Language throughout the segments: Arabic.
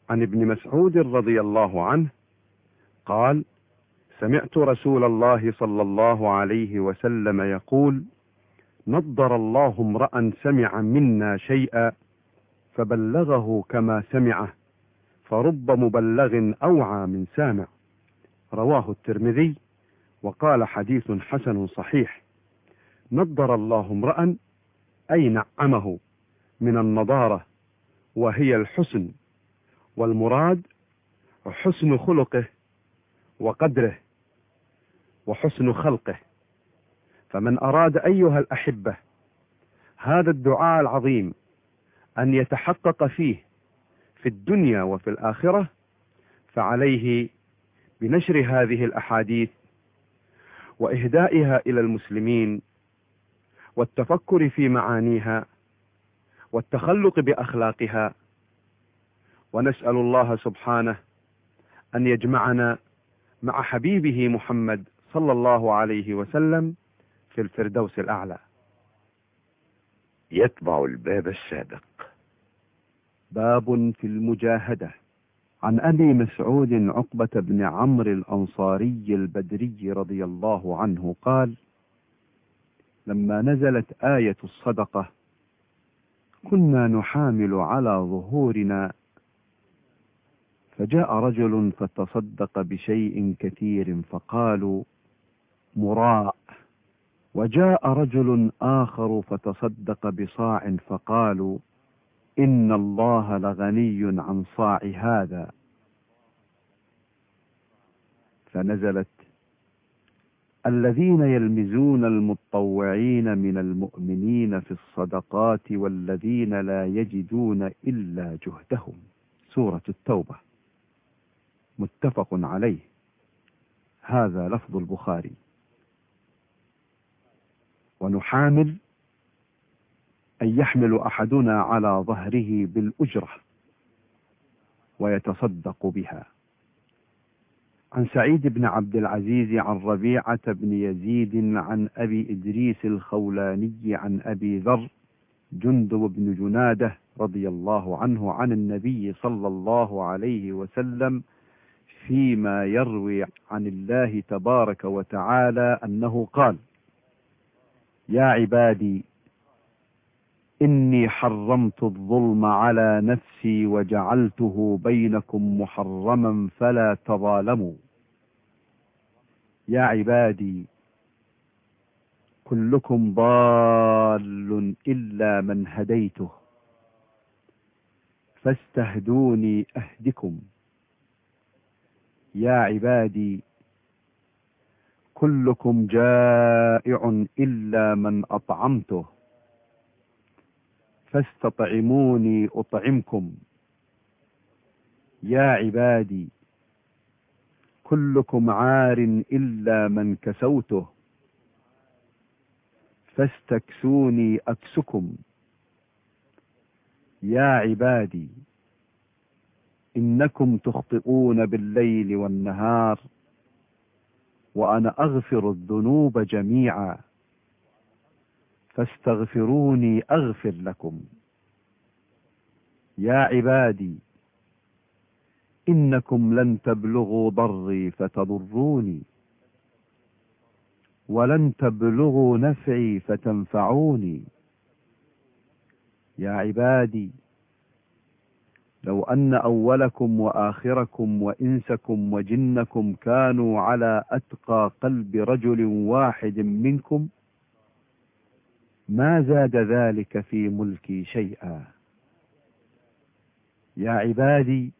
عن ابن مسعود رضي الله عنه قال: سمعت رسول الله صلى الله عليه وسلم يقول: نضر الله امرأ سمع منا شيئا فبلغه كما سمعه، فرب مبلغ أوعى من سامع. رواه الترمذي وقال: حديث حسن صحيح. نضر الله امرأ أي نعمه، من النضارة وهي الحسن، والمراد حسن خلقه وقدره وحسن خلقه. فمن أراد أيها الأحبة هذا الدعاء العظيم أن يتحقق فيه في الدنيا وفي الآخرة، فعليه بنشر هذه الأحاديث وإهدائها إلى المسلمين، والتفكر في معانيها، والتخلق بأخلاقها. ونسأل الله سبحانه أن يجمعنا مع حبيبه محمد صلى الله عليه وسلم في الفردوس الأعلى. يتبع الباب السابق. باب في المجاهدة. عن أبي مسعود عقبة بن عمرو الأنصاري البدري رضي الله عنه قال: لما نزلت آية الصدقة كنا نحامل على ظهورنا، فجاء رجل فتصدق بشيء كثير فقالوا مراء، وجاء رجل آخر فتصدق بصاع فقالوا إن الله لغني عن صاع هذا. فنزلت: الذين يلمزون المتطوعين من المؤمنين في الصدقات والذين لا يجدون إلا جهدهم. سورة التوبة. متفق عليه. هذا لفظ البخاري. ونحامل أن يحمل أحدنا على ظهره بالأجرة ويتصدق بها. عن سعيد بن عبد العزيز عن ربيعة بن يزيد عن أبي إدريس الخولاني عن أبي ذر جندب بن جنادة رضي الله عنه عن النبي صلى الله عليه وسلم فيما يروي عن الله تبارك وتعالى أنه قال: يا عبادي إني حرمت الظلم على نفسي وجعلته بينكم محرما فلا تظالموا. يا عبادي كلكم ضال إلا من هديته فاستهدوني أهدكم. يا عبادي كلكم جائع إلا من أطعمته فاستطعموني أطعمكم. يا عبادي كلكم عار إلا من كسوته فاستكسوني أكسكم. يا عبادي إنكم تخطئون بالليل والنهار وأنا أغفر الذنوب جميعا فاستغفروني أغفر لكم. يا عبادي إنكم لن تبلغوا ضري فتضروني ولن تبلغوا نفعي فتنفعوني. يا عبادي لو أن أولكم وآخركم وإنسكم وجنكم كانوا على أتقى قلب رجل واحد منكم ما زاد ذلك في ملكي شيئا. يا عبادي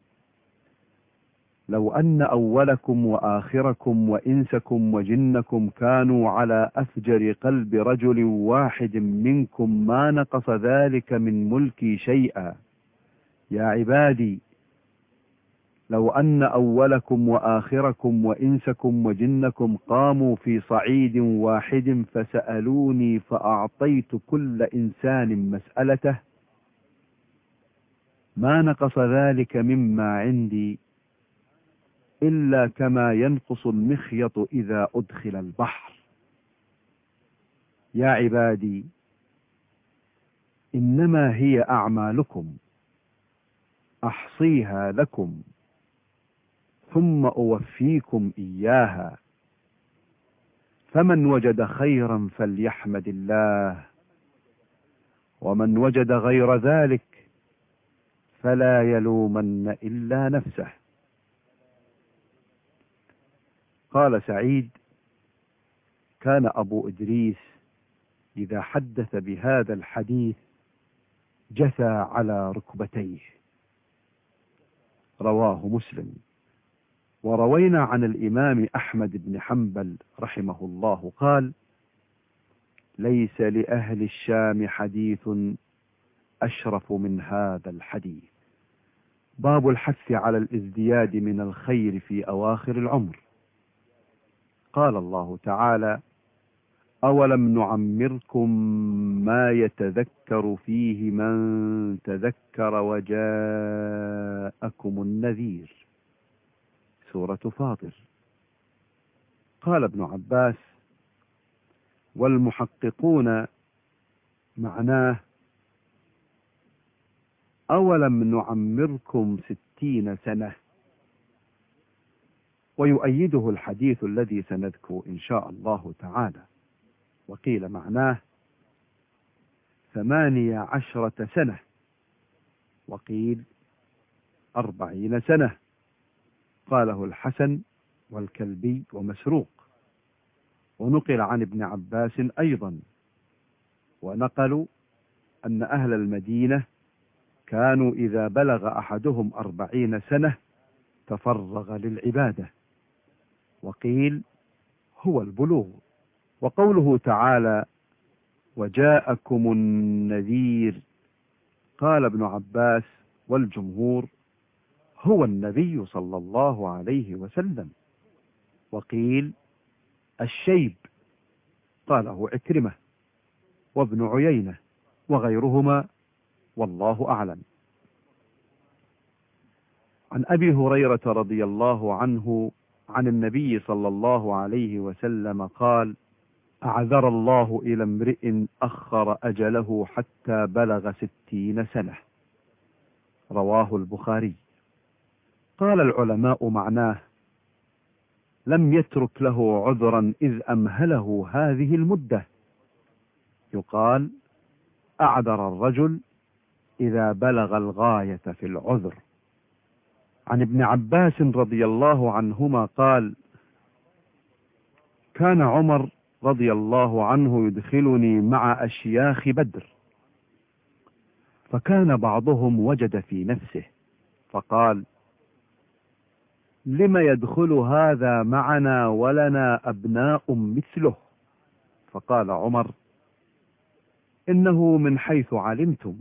لو أن أولكم وآخركم وإنسكم وجنكم كانوا على أفجر قلب رجل واحد منكم ما نقص ذلك من ملكي شيئا. يا عبادي لو أن أولكم وآخركم وإنسكم وجنكم قاموا في صعيد واحد فسألوني فأعطيت كل إنسان مسألته ما نقص ذلك مما عندي إلا كما ينقص المخيط إذا أدخل البحر. يا عبادي إنما هي أعمالكم أحصيها لكم ثم أوفيكم إياها، فمن وجد خيرا فليحمد الله، ومن وجد غير ذلك فلا يلومن إلا نفسه. قال سعيد: كان أبو إدريس إذا حدث بهذا الحديث جثى على ركبتيه. رواه مسلم. وروينا عن الإمام أحمد بن حنبل رحمه الله قال: ليس لأهل الشام حديث أشرف من هذا الحديث. باب الحث على الازدياد من الخير في أواخر العمر. قال الله تعالى: أولم نعمركم ما يتذكر فيه من تذكر وجاءكم النذير. سورة فاطر. قال ابن عباس: والمحققون معناه أولم نعمركم 60 سنة. ويؤيده الحديث الذي سنذكر إن شاء الله تعالى. وقيل معناه 18 سنة، وقيل 40 سنة. قاله الحسن والكلبي ومسروق. ونقل عن ابن عباس أيضا، ونقلوا أن أهل المدينة كانوا إذا بلغ أحدهم 40 سنة تفرغ للعبادة، وقيل هو البلوغ. وقوله تعالى: وجاءكم النذير، قال ابن عباس والجمهور: هو النبي صلى الله عليه وسلم. وقيل الشيب، قاله عكرمة وابن عيينة وغيرهما، والله أعلم. عن أبي هريرة رضي الله عنه عن النبي صلى الله عليه وسلم قال: أعذر الله إلى امرئ أخر أجله حتى بلغ 60 سنة. رواه البخاري. قال العلماء معناه لم يترك له عذرا إذ أمهله هذه المدة. يقال: أعذر الرجل إذا بلغ الغاية في العذر. عن ابن عباس رضي الله عنهما قال: كان عمر رضي الله عنه يدخلني مع أشياخ بدر، فكان بعضهم وجد في نفسه فقال: لم يدخل هذا معنا ولنا أبناء مثله؟ فقال عمر: إنه من حيث علمتم.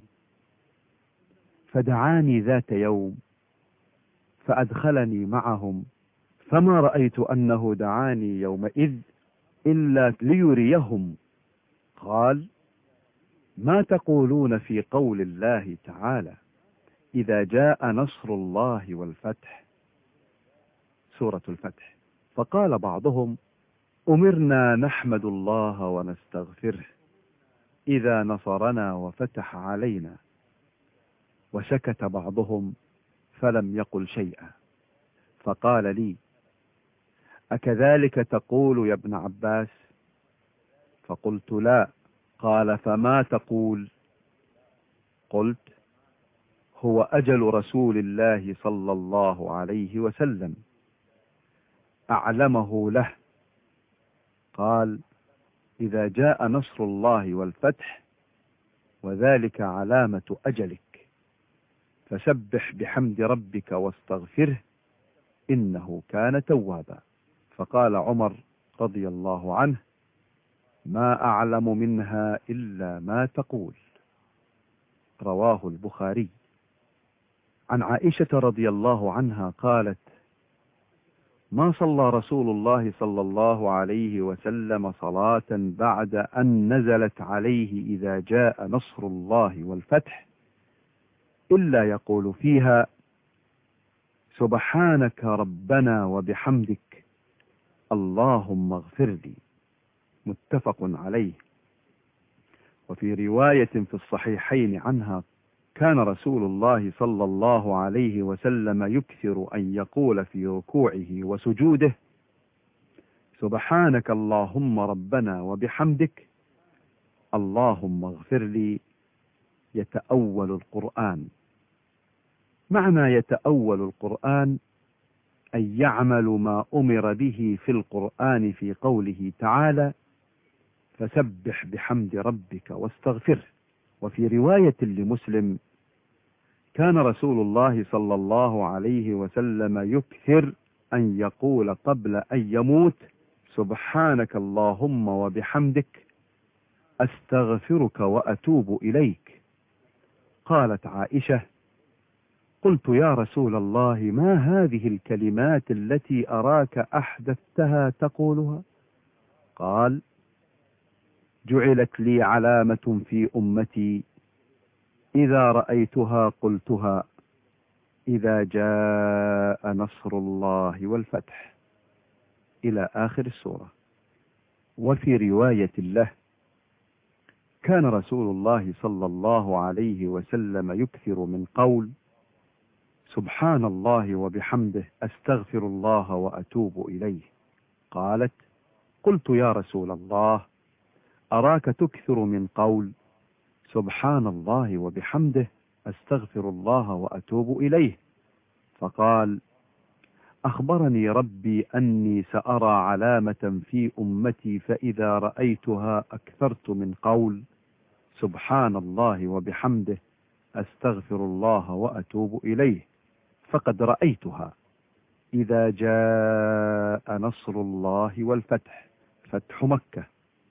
فدعاني ذات يوم فأدخلني معهم، فما رأيت أنه دعاني يومئذ إلا ليريهم. قال: ما تقولون في قول الله تعالى: إذا جاء نصر الله والفتح؟ سورة الفتح. فقال بعضهم: أمرنا نحمد الله ونستغفره إذا نصرنا وفتح علينا. وسكت بعضهم فلم يقل شيئا. فقال لي: أكذلك تقول يا ابن عباس؟ فقلت: لا. قال: فما تقول؟ قلت: هو أجل رسول الله صلى الله عليه وسلم، أعلمه له. قال: إذا جاء نصر الله والفتح، وذلك علامة أجلك، فسبح بحمد ربك واستغفره إنه كان توابا. فقال عمر رضي الله عنه: ما أعلم منها إلا ما تقول. رواه البخاري. عن عائشة رضي الله عنها قالت: ما صلى رسول الله صلى الله عليه وسلم صلاة بعد أن نزلت عليه إذا جاء نصر الله والفتح إلا يقول فيها: سبحانك ربنا وبحمدك اللهم اغفر لي. متفق عليه. وفي رواية في الصحيحين عنها كان رسول الله صلى الله عليه وسلم يكثر أن يقول في ركوعه وسجوده: سبحانك اللهم ربنا وبحمدك اللهم اغفر لي. يتأول القرآن. معنى يتأول القرآن أن يعمل ما أمر به في القرآن في قوله تعالى: فسبح بحمد ربك واستغفره. وفي رواية لمسلم: كان رسول الله صلى الله عليه وسلم يكثر أن يقول قبل أن يموت: سبحانك اللهم وبحمدك أستغفرك وأتوب إليك. قالت عائشة: قلت يا رسول الله ما هذه الكلمات التي أراك أحدثتها تقولها؟ قال: جعلت لي علامة في أمتي إذا رأيتها قلتها إذا جاء نصر الله والفتح، إلى آخر السورة. وفي رواية له: كان رسول الله صلى الله عليه وسلم يكثر من قول: سبحان الله وبحمده أستغفر الله وأتوب إليه. قالت: قلت يا رسول الله أراك تكثر من قول: سبحان الله وبحمده أستغفر الله وأتوب إليه. فقال: أخبرني ربي أني سأرى علامة في أمتي فإذا رأيتها أكثرت من قول: سبحان الله وبحمده أستغفر الله وأتوب إليه، فقد رأيتها إذا جاء نصر الله والفتح، فتح مكة،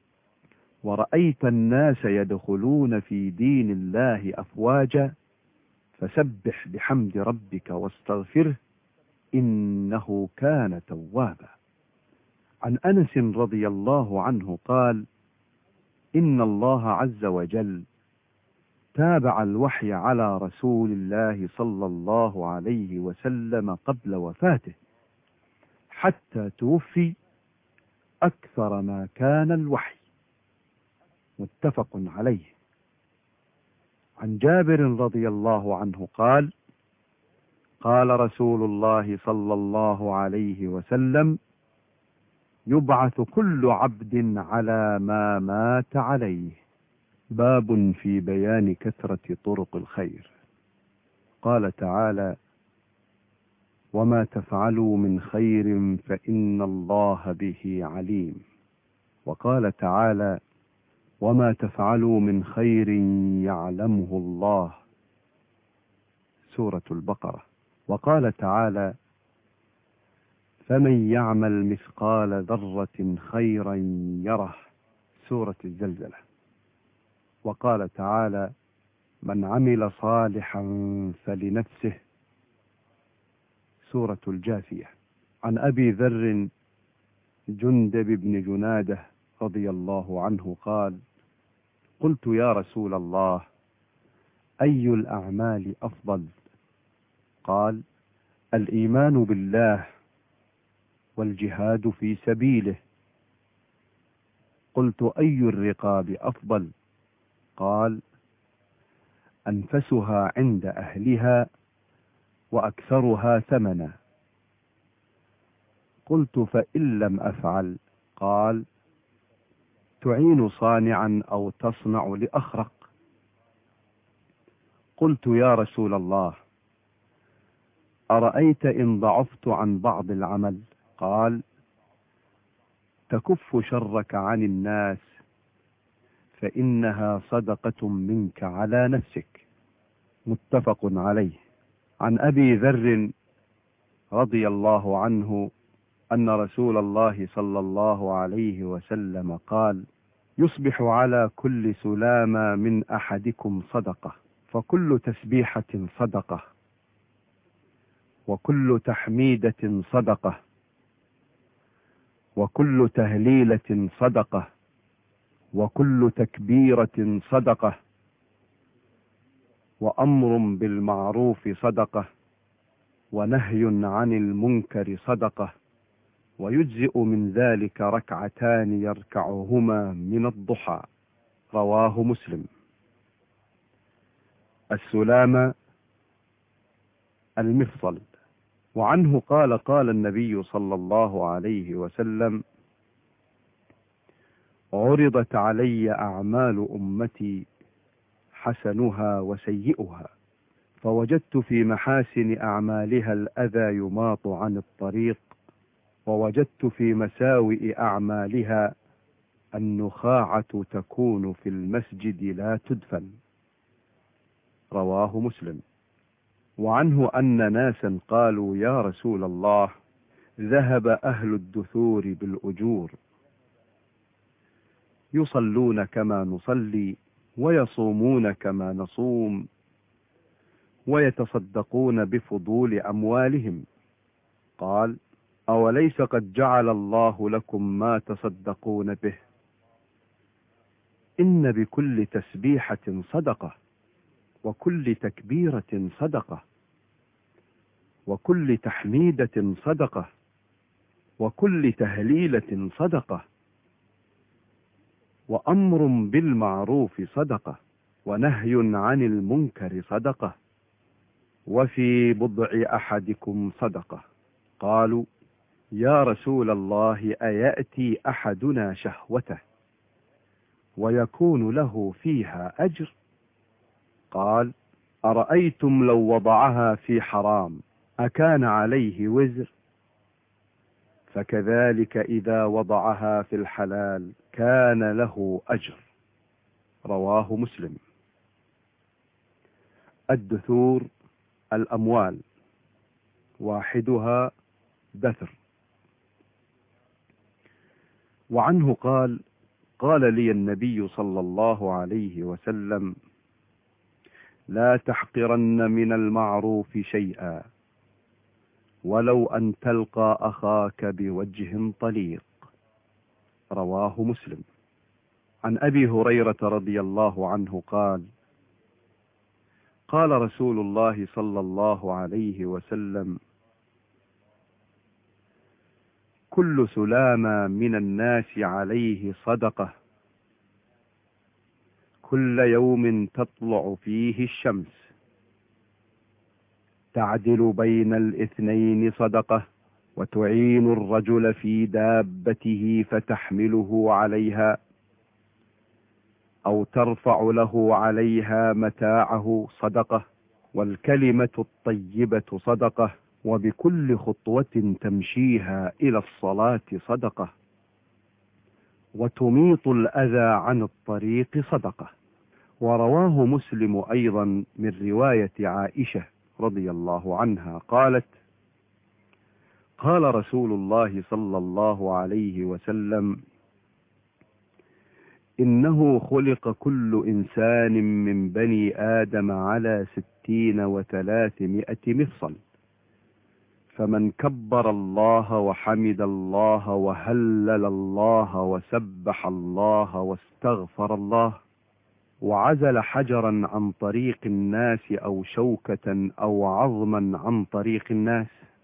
ورأيت الناس يدخلون في دين الله أفواجا، فسبح بحمد ربك واستغفره إنه كان توابا. عن أنس رضي الله عنه قال: إن الله عز وجل تابع الوحي على رسول الله صلى الله عليه وسلم قبل وفاته حتى توفي أكثر ما كان الوحي. متفق عليه. عن جابر رضي الله عنه قال: قال رسول الله صلى الله عليه وسلم: يبعث كل عبد على ما مات عليه. باب في بيان كثرة طرق الخير. قال تعالى: وما تفعلوا من خير فإن الله به عليم. وقال تعالى: وما تفعلوا من خير يعلمه الله. سورة البقرة. وقال تعالى: فمن يعمل مثقال ذرة خيرا يره. سورة الزلزلة. وقال تعالى: من عمل صالحا فلنفسه. سورة الجاثية. عن أبي ذر جندب بن جنادة رضي الله عنه قال: قلت يا رسول الله أي الأعمال أفضل؟ قال: الإيمان بالله والجهاد في سبيله. قلت أي الرقاب أفضل؟ قال: أنفسها عند أهلها وأكثرها ثمنا. قلت فإن لم أفعل؟ قال: تعين صانعا أو تصنع لأخرق. قلت يا رسول الله أرأيت إن ضعفت عن بعض العمل؟ قال: تكف شرك عن الناس فإنها صدقة منك على نفسك. متفق عليه. عن أبي ذر رضي الله عنه أن رسول الله صلى الله عليه وسلم قال: يصبح على كل سلامة من أحدكم صدقة، فكل تسبيحة صدقة، وكل تحميدة صدقة، وكل تهليلة صدقة، وكل تكبيرة صدقة، وأمر بالمعروف صدقة، ونهي عن المنكر صدقة، ويجزئ من ذلك ركعتان يركعهما من الضحى. رواه مسلم. السلامة المفصل. وعنه قال قال النبي صلى الله عليه وسلم: عرضت علي أعمال أمتي حسنها وسيئها، فوجدت في محاسن أعمالها الأذى يماط عن الطريق، ووجدت في مساوئ أعمالها النخاعة تكون في المسجد لا تدفن. رواه مسلم. وعنه أن ناسا قالوا: يا رسول الله، ذهب أهل الدثور بالأجور، يصلون كما نصلي، ويصومون كما نصوم، ويتصدقون بفضول أموالهم. قال: أوليس قد جعل الله لكم ما تصدقون به؟ إن بكل تسبيحة صدقة، وكل تكبيرة صدقة، وكل تحميدة صدقة، وكل تهليلة صدقة، وأمر بالمعروف صدقة، ونهي عن المنكر صدقة، وفي بضع أحدكم صدقة. قالوا: يا رسول الله، أيأتي أحدنا شهوته ويكون له فيها أجر؟ قال: أرأيتم لو وضعها في حرام أكان عليه وزر؟ فكذلك إذا وضعها في الحلال كان له أجر. رواه مسلم. الدثور الأموال، واحدها دثر. وعنه قال: قال لي النبي صلى الله عليه وسلم: لا تحقرن من المعروف شيئا، ولو أن تلقى أخاك بوجه طليق. رواه مسلم. عن أبي هريرة رضي الله عنه قال: قال رسول الله صلى الله عليه وسلم: كل سلامة من الناس عليه صدقة، كل يوم تطلع فيه الشمس، تعدل بين الاثنين صدقة، وتعين الرجل في دابته فتحمله عليها، أو ترفع له عليها متاعه صدقة، والكلمة الطيبة صدقة، وبكل خطوة تمشيها إلى الصلاة صدقة، وتميط الأذى عن الطريق صدقة. ورواه مسلم أيضا من رواية عائشة رضي الله عنها قالت: قال رسول الله صلى الله عليه وسلم: إنه خلق كل إنسان من بني آدم على 60 و300 مفصل، فمن كبر الله وحمد الله وهلل الله وسبح الله واستغفر الله، وعزل حجرا عن طريق الناس أو شوكة أو عظما عن طريق الناس،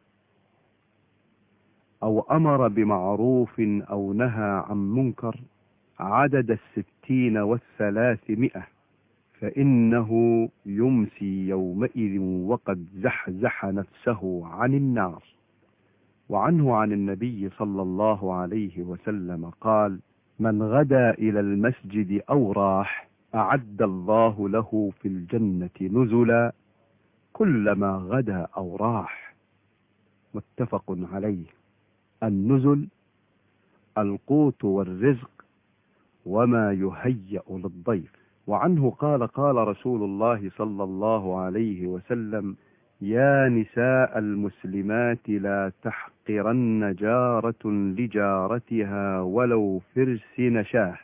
أو أمر بمعروف أو نهى عن منكر عدد 60 و300، فإنه يمسي يومئذ وقد زحزح نفسه عن النار. وعنه عن النبي صلى الله عليه وسلم قال: من غدا إلى المسجد أو راح أعد الله له في الجنة نزلا كلما غدا أو راح. متفق عليه. النزل القوت والرزق وما يهيأ للضيف. وعنه قال: قال رسول الله صلى الله عليه وسلم: يا نساء المسلمات لا تحقرن جارة لجارتها ولو فرس نشاه.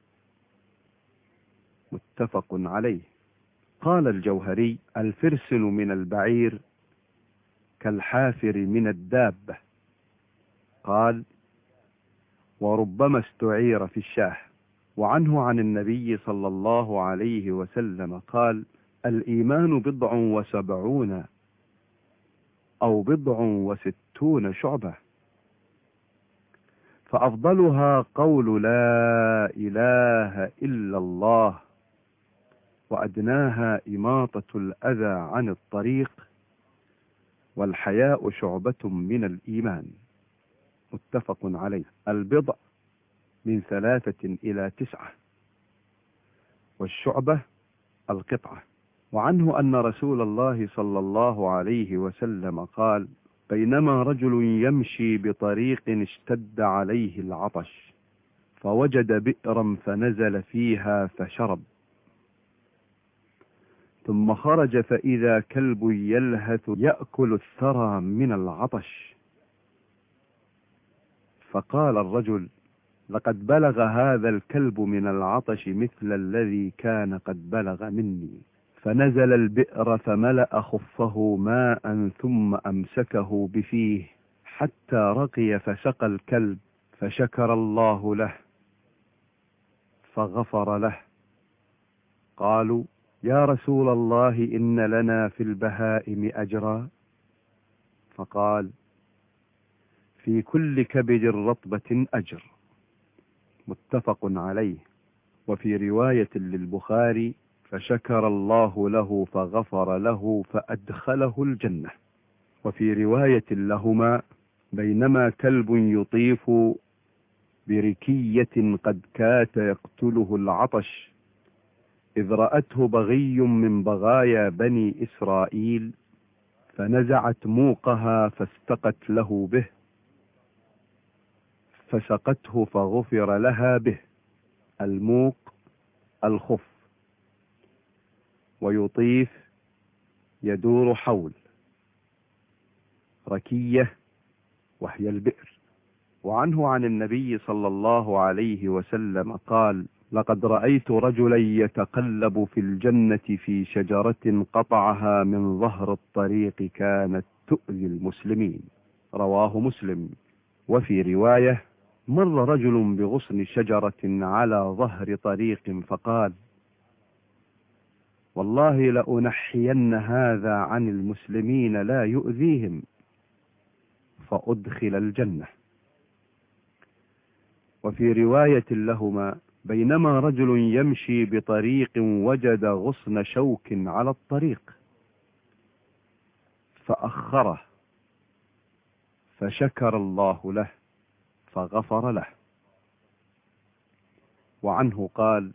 متفق عليه. قال الجوهري: الفرسن من البعير كالحافر من الدابة. قال: وربما استعير في الشاه. وعنه عن النبي صلى الله عليه وسلم قال: الإيمان 70 أو 60 شعبة، فأفضلها قول لا إله إلا الله، وأدناها إماطة الأذى عن الطريق، والحياء شعبة من الإيمان. متفق عليه. البضع من 3 إلى 9، والشعبة القطعة. وعنه أن رسول الله صلى الله عليه وسلم قال: بينما رجل يمشي بطريق اشتد عليه العطش، فوجد بئرا فنزل فيها فشرب، ثم خرج فإذا كلب يلهث يأكل الثرى من العطش، فقال الرجل: لقد بلغ هذا الكلب من العطش مثل الذي كان قد بلغ مني. فنزل البئر فملأ خفه ماء ثم أمسكه بفيه حتى رقي فسقى الكلب، فشكر الله له فغفر له. قالوا: يا رسول الله إن لنا في البهائم أجرا؟ فقال: في كل كبد رطبة أجر. متفق عليه. وفي رواية للبخاري: فشكر الله له فغفر له فأدخله الجنة. وفي رواية لهما: بينما كلب يطيف بركية قد كاد يقتله العطش، إذ رأته بغي من بغايا بني إسرائيل، فنزعت موقها فاستقت له به، فسقته فغفر لها به. الموق الخف، ويطيف يدور حول، ركية وهي البئر. وعنه عن النبي صلى الله عليه وسلم قال: لقد رأيت رجلا يتقلب في الجنة في شجرة قطعها من ظهر الطريق كانت تؤذي المسلمين. رواه مسلم. وفي رواية: مر رجل بغصن شجرة على ظهر طريق فقال: والله لأنحين هذا عن المسلمين لا يؤذيهم، فأدخل الجنة. وفي رواية لهما: بينما رجل يمشي بطريق وجد غصن شوك على الطريق فأخره، فشكر الله له فغفر له. وعنه قال: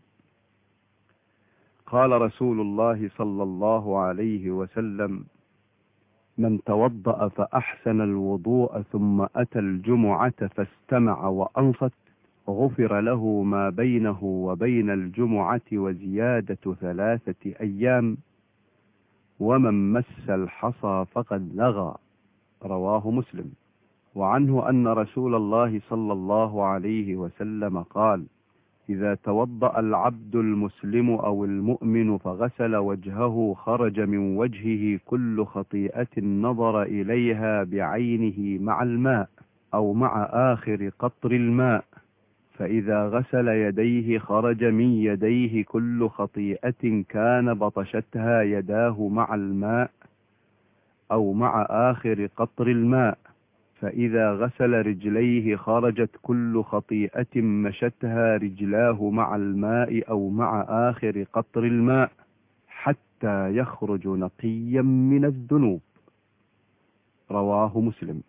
قال رسول الله صلى الله عليه وسلم: من توضأ فأحسن الوضوء ثم أتى الجمعة فاستمع وأنصت، غفر له ما بينه وبين الجمعة وزيادة 3 أيام، ومن مس الحصى فقد لغى. رواه مسلم. وعنه أن رسول الله صلى الله عليه وسلم قال: إذا توضأ العبد المسلم أو المؤمن فغسل وجهه خرج من وجهه كل خطيئة نظر إليها بعينه مع الماء أو مع آخر قطر الماء، فإذا غسل يديه خرج من يديه كل خطيئة كان بطشتها يداه مع الماء أو مع آخر قطر الماء، فإذا غسل رجليه خرجت كل خطيئة مشتها رجلاه مع الماء أو مع آخر قطر الماء حتى يخرج نقيا من الذنوب. رواه مسلم.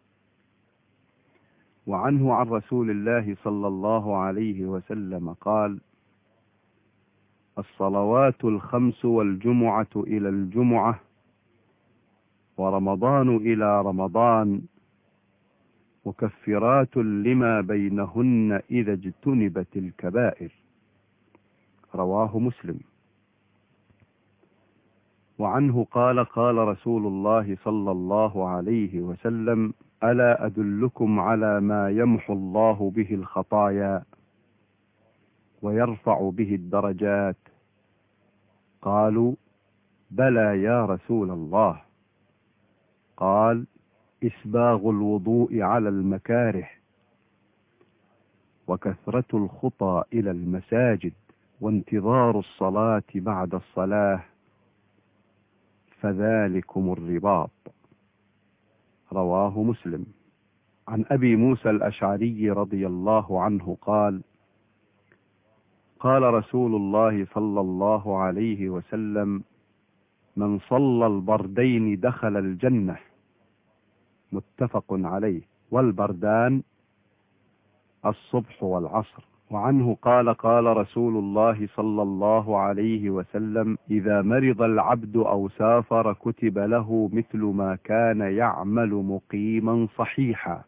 وعنه عن رسول الله صلى الله عليه وسلم قال: الصلوات الخمس والجمعة إلى الجمعة ورمضان إلى رمضان مكفرات لما بينهن إذا اجتنبت الكبائر. رواه مسلم. وعنه قال: قال رسول الله صلى الله عليه وسلم: ألا أدلكم على ما يمحو الله به الخطايا ويرفع به الدرجات؟ قالوا: بلى يا رسول الله. قال: إسباغ الوضوء على المكاره، وكثرة الخطى إلى المساجد، وانتظار الصلاة بعد الصلاة، فذلكم الرباط. رواه مسلم. عن أبي موسى الأشعري رضي الله عنه قال: قال رسول الله صلى الله عليه وسلم: من صلى البردين دخل الجنة. متفق عليه. والبردان الصبح والعصر. وعنه قال: قال رسول الله صلى الله عليه وسلم: إذا مرض العبد أو سافر كتب له مثل ما كان يعمل مقيما صحيحا.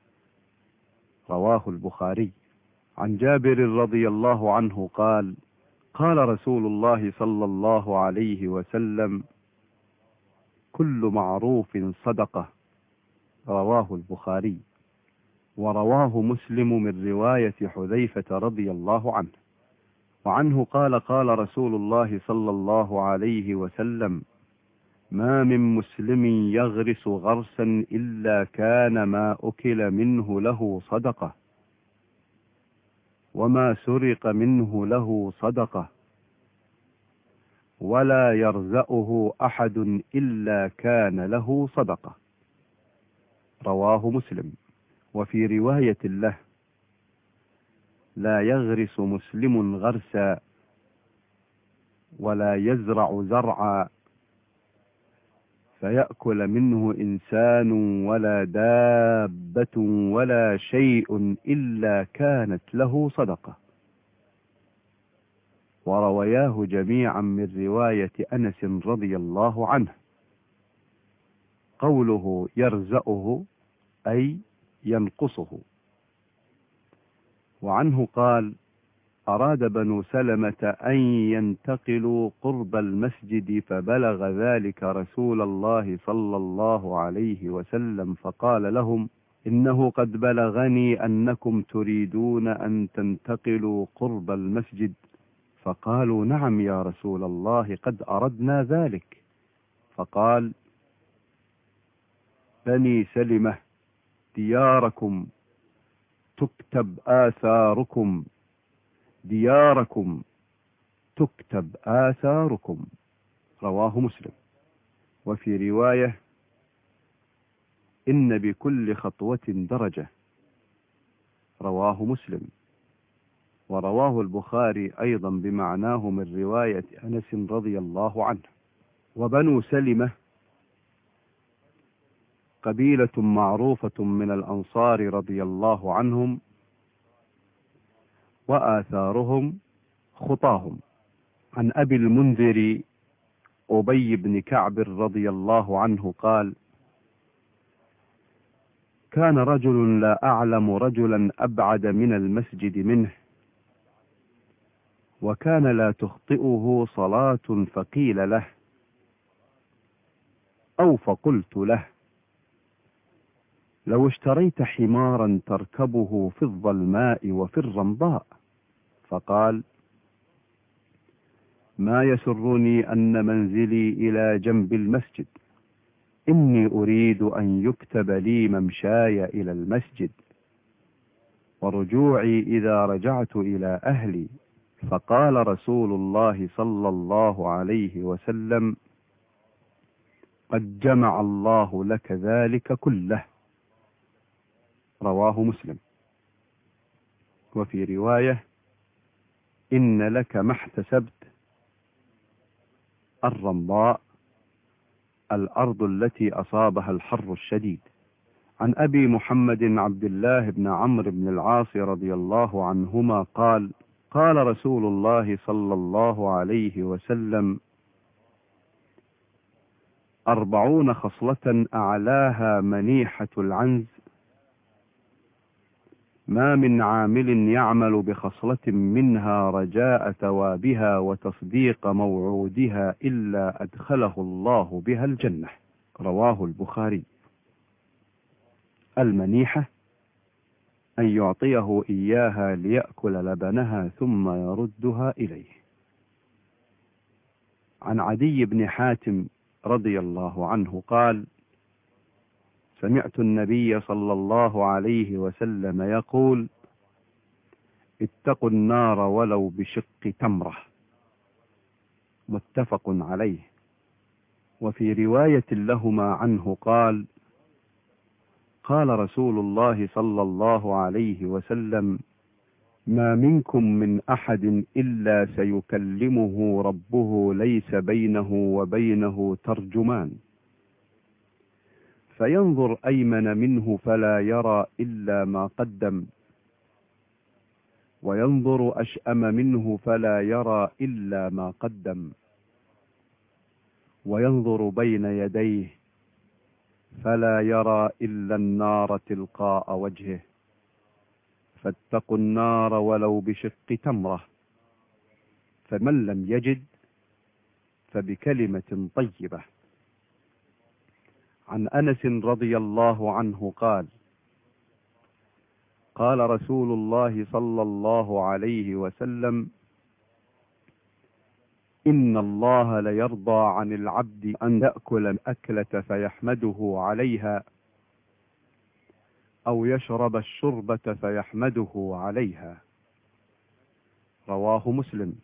رواه البخاري. عن جابر رضي الله عنه قال: قال رسول الله صلى الله عليه وسلم: كل معروف صدقة. رواه البخاري. ورواه مسلم من رواية حذيفة رضي الله عنه. وعنه قال: قال رسول الله صلى الله عليه وسلم: ما من مسلم يغرس غرسا إلا كان ما أكل منه له صدقة، وما سرق منه له صدقة، ولا يرزأه أحد إلا كان له صدقة. رواه مسلم. وفي رواية له: لا يغرس مسلم غرسا ولا يزرع زرعا فيأكل منه إنسان ولا دابة ولا شيء إلا كانت له صدقة. وروياه جميعا من رواية أنس رضي الله عنه. قوله يرزأه أي ينقصه. وعنه قال: أراد بنو سلمة أن ينتقلوا قرب المسجد فبلغ ذلك رسول الله صلى الله عليه وسلم فقال لهم: إنه قد بلغني أنكم تريدون أن تنتقلوا قرب المسجد. فقالوا: نعم يا رسول الله، قد أردنا ذلك. فقال: بني سلمة دياركم تكتب آثاركم، دياركم تكتب آثاركم. رواه مسلم. وفي رواية: إن بكل خطوة درجة. رواه مسلم. ورواه البخاري أيضا بمعناه من رواية أنس رضي الله عنه. وبنو سلمة قبيلة معروفة من الأنصار رضي الله عنهم، وآثارهم خطاهم. عن أبي المنذر أبي بن كعب رضي الله عنه قال: كان رجل لا أعلم رجلا أبعد من المسجد منه، وكان لا تخطئه صلاة، فقيل له أو فقلت له: لو اشتريت حمارا تركبه في الظلماء وفي الرمضاء. فقال: ما يسرني أن منزلي إلى جنب المسجد، إني أريد أن يكتب لي ممشاي إلى المسجد ورجوعي إذا رجعت إلى أهلي. فقال رسول الله صلى الله عليه وسلم: قد جمع الله لك ذلك كله. رواه مسلم. وفي رواية: إن لك ما احتسبت. الرمضاء الأرض التي أصابها الحر الشديد. عن أبي محمد عبد الله بن عمرو بن العاص رضي الله عنهما قال: قال رسول الله صلى الله عليه وسلم: 40 خصلة أعلاها منيحة العنز، ما من عامل يعمل بخصلة منها رجاء ثوابها وتصديق موعودها إلا أدخله الله بها الجنة. رواه البخاري. المنيحة أن يعطيه إياها ليأكل لبنها ثم يردها إليه. عن عدي بن حاتم رضي الله عنه قال: سمعت النبي صلى الله عليه وسلم يقول: اتقوا النار ولو بشق تمرة. متفق عليه. وفي رواية لهما عنه قال: قال رسول الله صلى الله عليه وسلم: ما منكم من أحد إلا سيكلمه ربه ليس بينه وبينه ترجمان، فينظر أيمن منه فلا يرى إلا ما قدم، وينظر أشأم منه فلا يرى إلا ما قدم، وينظر بين يديه فلا يرى إلا النار تلقاء وجهه، فاتقوا النار ولو بشق تمرة، فمن لم يجد فبكلمة طيبة. عن أنس رضي الله عنه قال: قال رسول الله صلى الله عليه وسلم: إن الله ليرضى عن العبد أن يأكل أكلة فيحمده عليها، أو يشرب الشربة فيحمده عليها. رواه مسلم.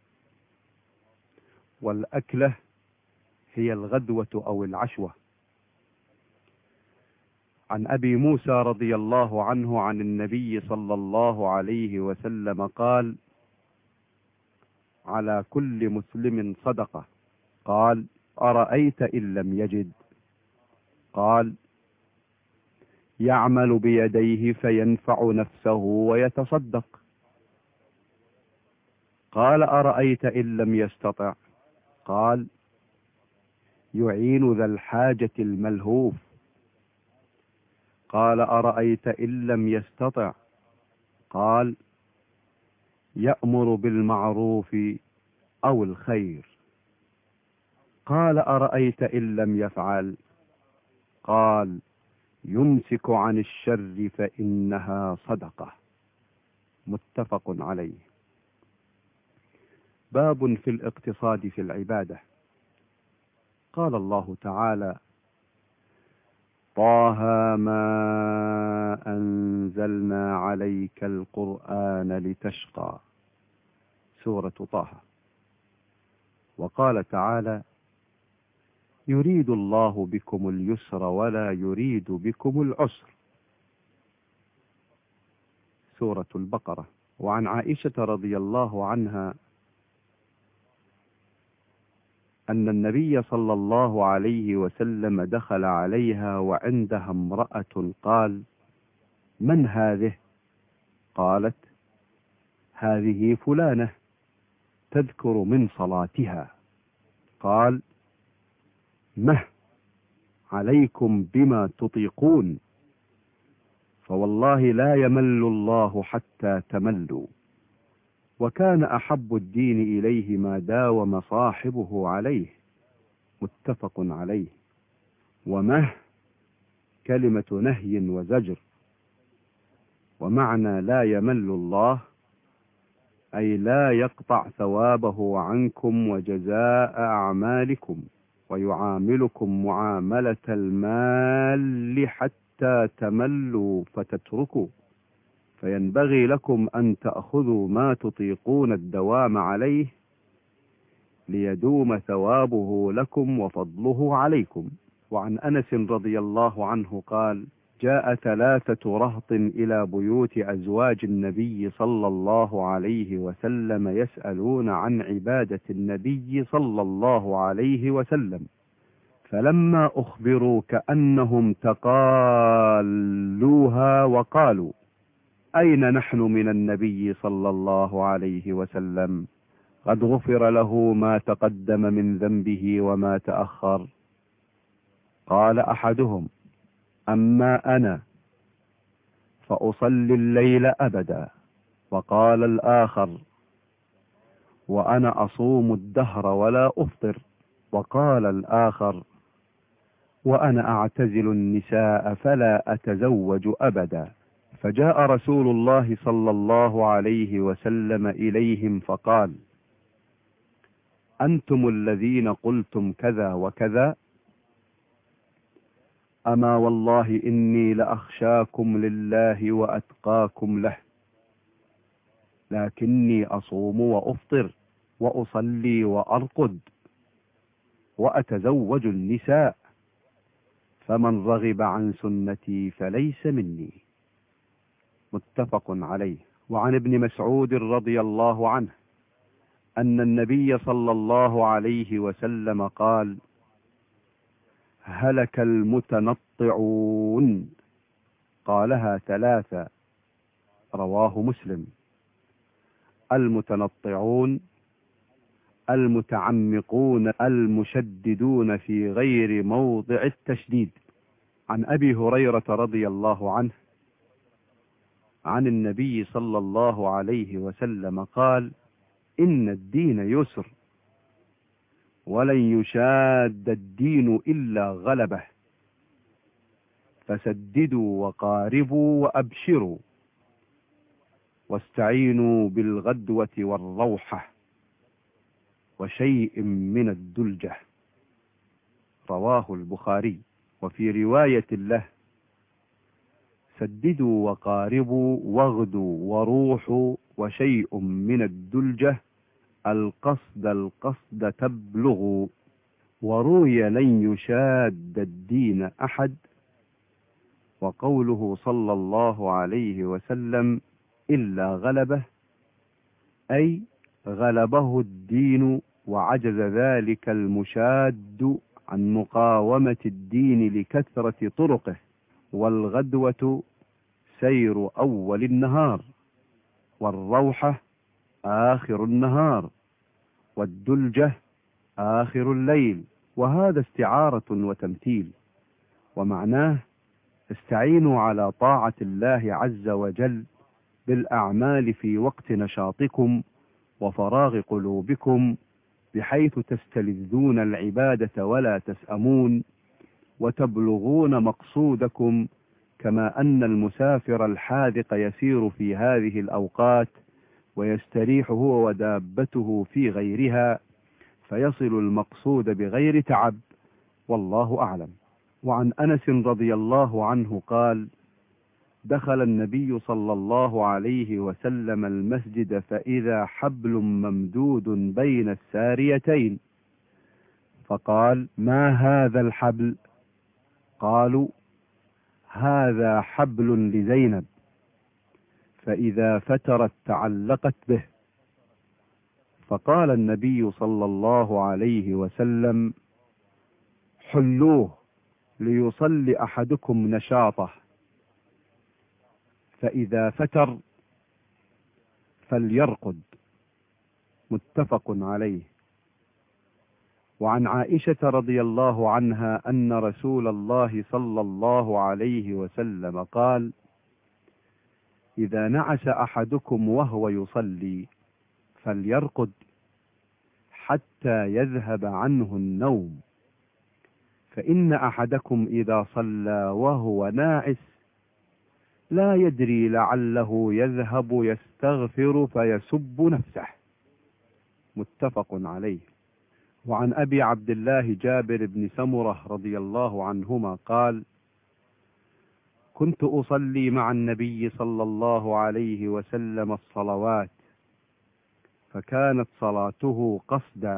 والأكلة هي الغدوة أو العشوة. عن أبي موسى رضي الله عنه عن النبي صلى الله عليه وسلم قال: على كل مسلم صدقة. قال: أرأيت إن لم يجد؟ قال: يعمل بيديه فينفع نفسه ويتصدق. قال: أرأيت إن لم يستطع؟ قال: يعين ذا الحاجة الملهوف. قال: أرأيت إن لم يستطع؟ قال: يأمر بالمعروف أو الخير. قال: أرأيت إن لم يفعل؟ قال: يمسك عن الشر فإنها صدقة. متفق عليه. باب في الاقتصاد في العبادة. قال الله تعالى: طه ما أنزلنا عليك القرآن لتشقى. سورة طه. وقال تعالى: يريد الله بكم اليسر ولا يريد بكم العسر. سورة البقرة. وعن عائشة رضي الله عنها أن النبي صلى الله عليه وسلم دخل عليها وعندها امرأة، قال: من هذه؟ قالت: هذه فلانة تذكر من صلاتها. قال: مه عليكم بما تطيقون، فوالله لا يمل الله حتى تملوا. وكان أحب الدين إليه ما داوم صاحبه عليه. متفق عليه. ومه كلمة نهي وزجر، ومعنى لا يمل الله أي لا يقطع ثوابه عنكم وجزاء أعمالكم، ويعاملكم معاملة المال حتى تملوا فتتركوا، فينبغي لكم أن تأخذوا ما تطيقون الدوام عليه ليدوم ثوابه لكم وفضله عليكم. وعن أنس رضي الله عنه قال: جاء 3 رهط إلى بيوت أزواج النبي صلى الله عليه وسلم يسألون عن عبادة النبي صلى الله عليه وسلم، فلما أخبروا كأنهم تقالوها وقالوا: أين نحن من النبي صلى الله عليه وسلم؟ قد غفر له ما تقدم من ذنبه وما تأخر. قال أحدهم: أما أنا فأصلي الليل أبدا. وقال الآخر: وأنا أصوم الدهر ولا أفطر. وقال الآخر: وأنا أعتزل النساء فلا أتزوج أبدا. فجاء رسول الله صلى الله عليه وسلم إليهم فقال: أنتم الذين قلتم كذا وكذا؟ أما والله إني لأخشاكم لله وأتقاكم له، لكني أصوم وأفطر وأصلي وأرقد وأتزوج النساء، فمن رغب عن سنتي فليس مني. متفق عليه. وعن ابن مسعود رضي الله عنه أن النبي صلى الله عليه وسلم قال: هلك المتنطعون. قالها ثلاثة. رواه مسلم. المتنطعون المتعمقون المشددون في غير موضع التشديد. عن أبي هريرة رضي الله عنه عن النبي صلى الله عليه وسلم قال: إن الدين يسر ولن يشاد الدين إلا غلبه، فسددوا وقاربوا وأبشروا، واستعينوا بالغدوة والروحة وشيء من الدلجة. رواه البخاري. وفي رواية له: سددوا وقاربوا واغدوا وروحوا وشيء من الدلجة، القصد تبلغوا. وروي: لن يشاد الدين أحد. وقوله صلى الله عليه وسلم: إلا غلبه، أي غلبه الدين وعجز ذلك المشاد عن مقاومة الدين لكثرة طرقه. والغدوة سير أول النهار، والروحة آخر النهار، والدلجة آخر الليل. وهذا استعارة وتمثيل، ومعناه: استعينوا على طاعة الله عز وجل بالأعمال في وقت نشاطكم وفراغ قلوبكم، بحيث تستلذون العبادة ولا تسأمون، وتبلغون مقصودكم، كما أن المسافر الحاذق يسير في هذه الأوقات ويستريح هو ودابته في غيرها، فيصل المقصود بغير تعب، والله أعلم. وعن أنس رضي الله عنه قال: دخل النبي صلى الله عليه وسلم المسجد فإذا حبل ممدود بين الساريتين، فقال: ما هذا الحبل؟ قالوا: هذا حبل لزينب، فإذا فترت تعلقت به. فقال النبي صلى الله عليه وسلم: حلوه ليصلي أحدكم نشاطه، فإذا فتر فليرقد. متفق عليه. وعن عائشة رضي الله عنها أن رسول الله صلى الله عليه وسلم قال: إذا نعس أحدكم وهو يصلي فليرقد حتى يذهب عنه النوم، فإن أحدكم إذا صلى وهو ناعس لا يدري لعله يذهب يستغفر فيسب نفسه. متفق عليه. وعن أبي عبد الله جابر بن سمرة رضي الله عنهما قال: كنت أصلي مع النبي صلى الله عليه وسلم الصلوات، فكانت صلاته قصدا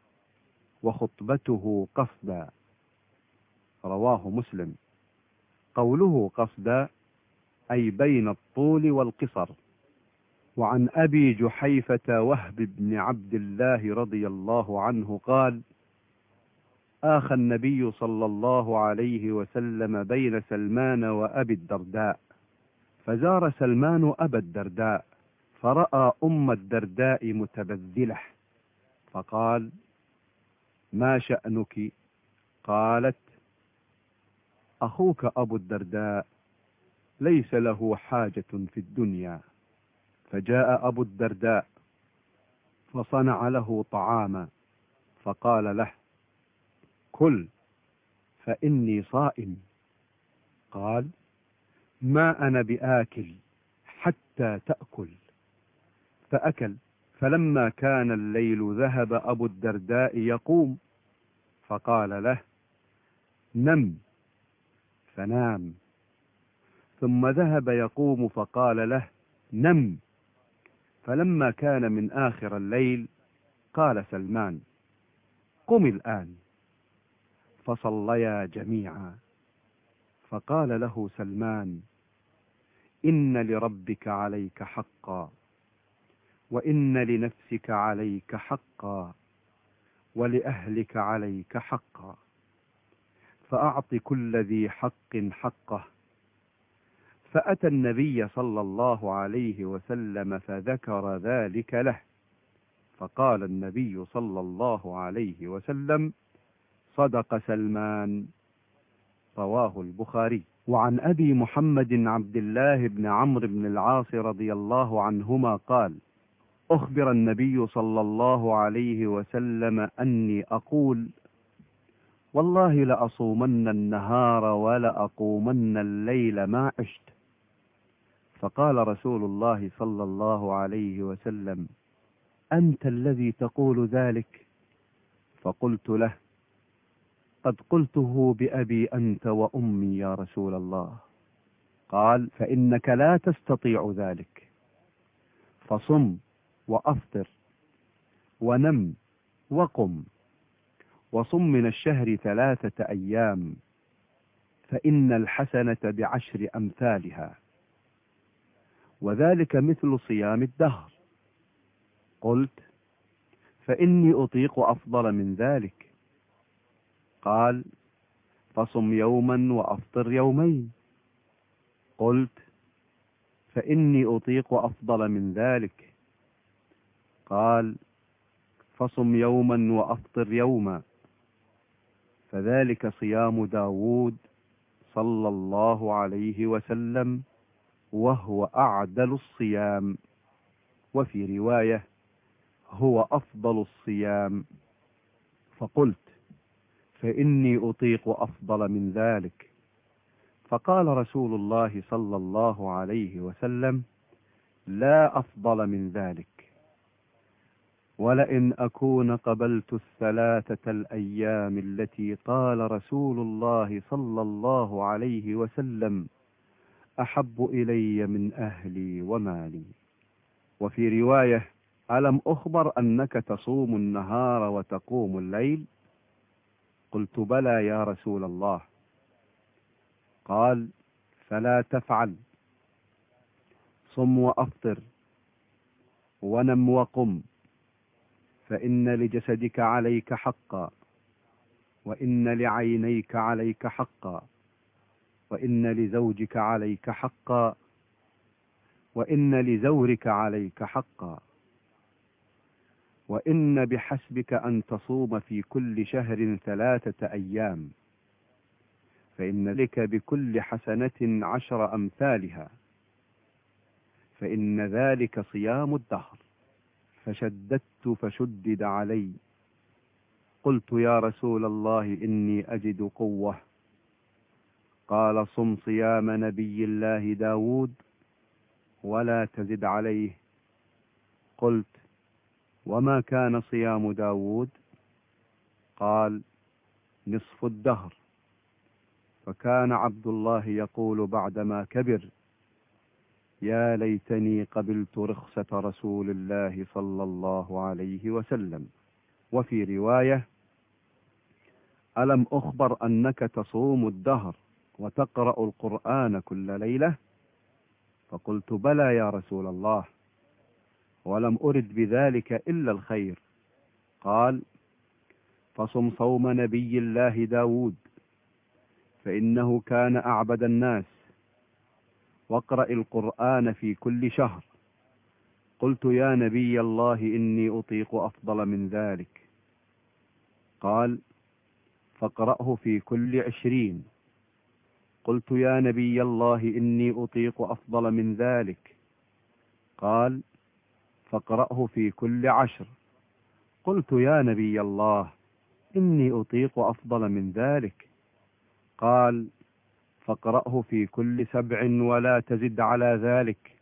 وخطبته قصدا. رواه مسلم. قوله قصدا أي بين الطول والقصر. وعن أبي جحيفة وهب بن عبد الله رضي الله عنه قال: آخى النبي صلى الله عليه وسلم بين سلمان وأبي الدرداء، فزار سلمان أبا الدرداء فرأى أم الدرداء متبذلة، فقال: ما شأنك؟ قالت: أخوك أبو الدرداء ليس له حاجة في الدنيا. فجاء أبو الدرداء فصنع له طعاما، فقال له: كل فإني صائم. قال: ما أنا بآكل حتى تأكل. فأكل. فلما كان الليل ذهب أبو الدرداء يقوم، فقال له: نم. فنام. ثم ذهب يقوم، فقال له: نم. فلما كان من آخر الليل قال سلمان: قم الآن. فصليا جميعا. فقال له سلمان: إن لربك عليك حقا، وإن لنفسك عليك حقا، ولأهلك عليك حقا، فأعط كل ذي حق حقه. فأتى النبي صلى الله عليه وسلم فذكر ذلك له، فقال النبي صلى الله عليه وسلم: صدق سلمان. رواه البخاري. وعن أبي محمد عبد الله بن عمرو بن العاص رضي الله عنهما قال: أخبر النبي صلى الله عليه وسلم أني أقول: والله لأصومن النهار ولأقومن الليل ما عشت. فقال رسول الله صلى الله عليه وسلم: أنت الذي تقول ذلك؟ فقلت له: قد قلته بأبي أنت وأمي يا رسول الله. قال: فإنك لا تستطيع ذلك، فصم وأفطر ونم وقم، وصم من الشهر 3 أيام، فإن الحسنة ب10 أمثالها، وذلك مثل صيام الدهر. قلت: فإني أطيق أفضل من ذلك. قال: فصم يوما وأفطر يومين. قلت: فإني أطيق أفضل من ذلك. قال: فصم يوما وأفطر يوما، فذلك صيام داود صلى الله عليه وسلم، وهو أعدل الصيام. وفي رواية: هو أفضل الصيام. فقلت: فإني أطيق أفضل من ذلك. فقال رسول الله صلى الله عليه وسلم: لا أفضل من ذلك، ولئن أكون قبلت 3 الأيام التي قال رسول الله صلى الله عليه وسلم أحب إلي من أهلي ومالي. وفي رواية: ألم أخبر أنك تصوم النهار وتقوم الليل؟ قلت: بلى يا رسول الله. قال: فلا تفعل، صم وأفطر ونم وقم، فإن لجسدك عليك حقا، وإن لعينيك عليك حقا، وإن لزوجك عليك حقا، وإن لزورك عليك حقا، وإن بحسبك أن تصوم في كل شهر 3 أيام، فإن لك بكل حسنة 10 أمثالها، فإن ذلك صيام الدهر. فشددت فشدد علي. قلت: يا رسول الله إني أجد قوة. قال: صم صيام نبي الله داود ولا تزد عليه. قلت: وما كان صيام داود؟ قال: نصف الدهر. فكان عبد الله يقول بعدما كبر: يا ليتني قبلت رخصة رسول الله صلى الله عليه وسلم. وفي رواية: ألم أخبر أنك تصوم الدهر وتقرأ القرآن كل ليلة؟ فقلت: بلى يا رسول الله، ولم أرد بذلك إلا الخير. قال: فصم صوم نبي الله داود، فإنه كان أعبد الناس، واقرأ القرآن في كل شهر. قلت: يا نبي الله إني أطيق أفضل من ذلك. قال: فاقرأه في كل 20. قلت: يا نبي الله إني أطيق أفضل من ذلك. قال: فاقرأه في كل 10. قلت: يا نبي الله إني أطيق أفضل من ذلك. قال: فاقرأه في كل 7 ولا تزد على ذلك.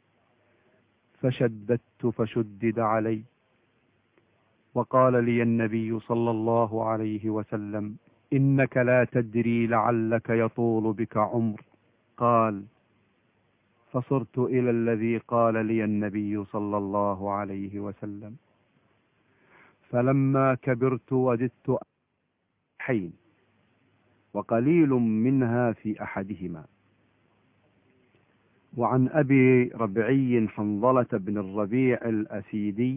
فشددت فشدد علي. وقال لي النبي صلى الله عليه وسلم: إنك لا تدري لعلك يطول بك عمر. قال: فصرت إلى الذي قال لي النبي صلى الله عليه وسلم، فلما كبرت وددت حين، وقليل منها في أحدهما. وعن أبي ربعي حنظلة بن الربيع الأسيدي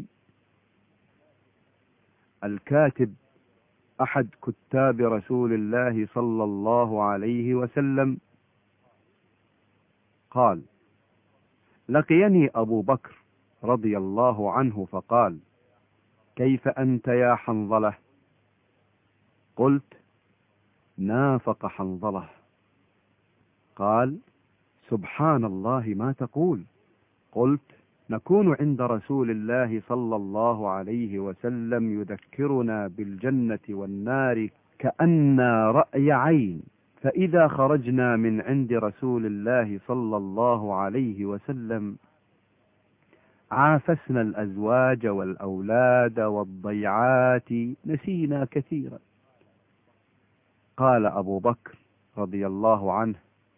الكاتب أحد كتاب رسول الله صلى الله عليه وسلم قال: لقيني أبو بكر رضي الله عنه فقال: كيف أنت يا حنظلة؟ قلت: نافق حنظلة. قال: سبحان الله ما تقول؟ قلت: نكون عند رسول الله صلى الله عليه وسلم يذكرنا بالجنة والنار كأننا رأي عين، فإذا خرجنا من عند رسول الله صلى الله عليه وسلم عافسنا الأزواج والأولاد والضيعات نسينا كثيرا. قال أبو بكر رضي الله عنه: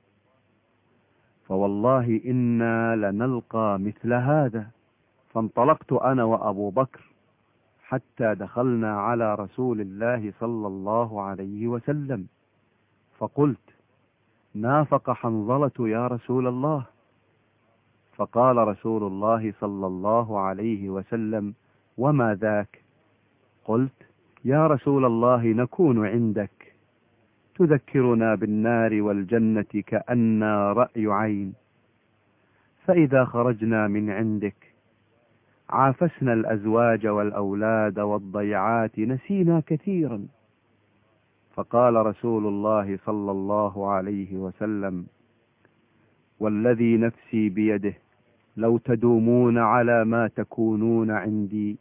فوالله إنا لنلقى مثل هذا. فانطلقت أنا وأبو بكر حتى دخلنا على رسول الله صلى الله عليه وسلم، فقلت: نافق حنظلة يا رسول الله. فقال رسول الله صلى الله عليه وسلم: وما ذاك؟ قلت: يا رسول الله نكون عندك تذكرنا بالنار والجنة كأننا رأي عين، فإذا خرجنا من عندك عافسنا الأزواج والأولاد والضيعات نسينا كثيرا. فقال رسول الله صلى الله عليه وسلم: والذي نفسي بيده لو تدومون على ما تكونون عندي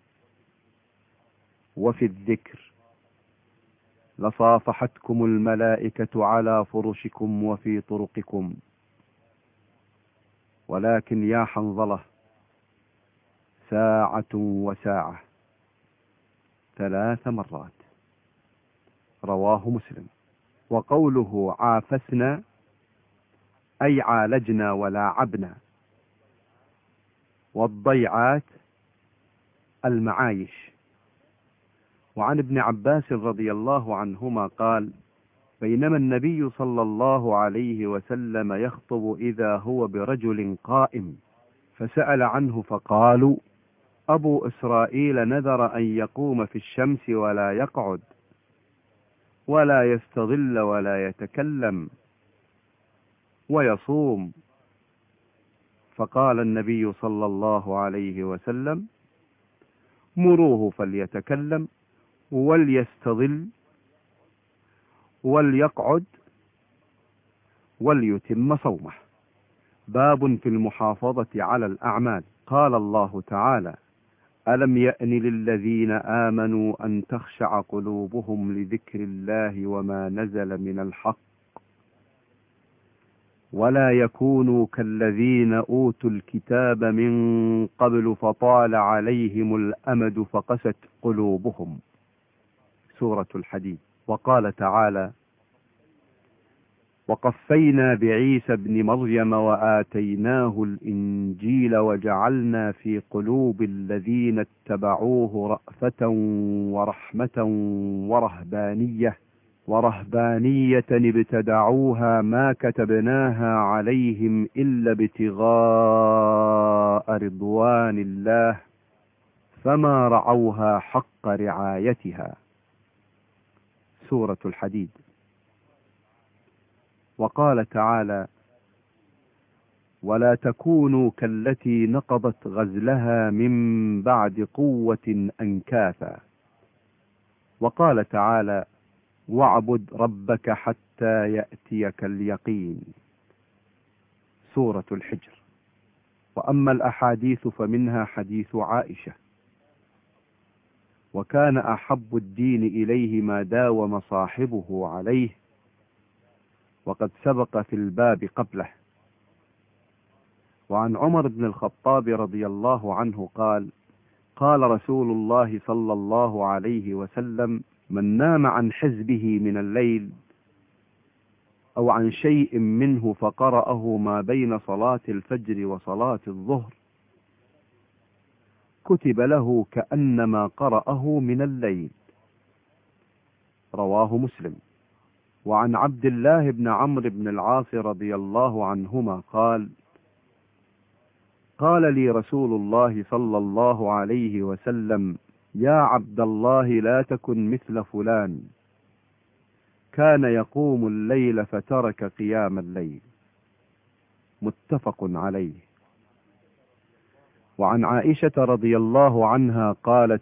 وفي الذكر لصافحتكم الملائكة على فرشكم وفي طرقكم، ولكن يا حنظلة ساعة وساعة 3 مرات. رواه مسلم. وقوله عافسنا أي عالجنا ولاعبنا، والضيعات المعايش. وعن ابن عباس رضي الله عنهما قال: بينما النبي صلى الله عليه وسلم يخطب إذا هو برجل قائم، فسأل عنه فقالوا: أبو إسرائيل نذر أن يقوم في الشمس ولا يقعد ولا يستظل ولا يتكلم ويصوم. فقال النبي صلى الله عليه وسلم: مروه فليتكلم وليستظل وليقعد وليتم صومه. باب في المحافظة على الأعمال. قال الله تعالى: ألم يأن للذين آمنوا أن تخشع قلوبهم لذكر الله وما نزل من الحق ولا يكونوا كالذين أوتوا الكتاب من قبل فطال عليهم الأمد فقست قلوبهم. سورة الحديد. وقال تعالى: وقفينا بعيسى ابن مريم وآتيناه الإنجيل وجعلنا في قلوب الذين اتبعوه رأفة ورحمة ورهبانية ابتدعوها ما كتبناها عليهم إلا ابتغاء رضوان الله فما رعوها حق رعايتها. سورة الحديد. وقال تعالى: ولا تكونوا كالتي نقضت غزلها من بعد قوة أنكاثا. وقال تعالى: واعبد ربك حتى يأتيك اليقين. سورة الحجر. وأما الأحاديث فمنها حديث عائشة: وكان أحب الدين إليه ما داوم صاحبه عليه، وقد سبق في الباب قبله. وعن عمر بن الخطاب رضي الله عنه قال: قال رسول الله صلى الله عليه وسلم: من نام عن حزبه من الليل أو عن شيء منه فقرأه ما بين صلاة الفجر وصلاة الظهر كتب له كأنما قرأه من الليل. رواه مسلم. وعن عبد الله بن عمرو بن العاص رضي الله عنهما قال: قال لي رسول الله صلى الله عليه وسلم: يا عبد الله لا تكن مثل فلان، كان يقوم الليل فترك قيام الليل. متفق عليه. وعن عائشة رضي الله عنها قالت: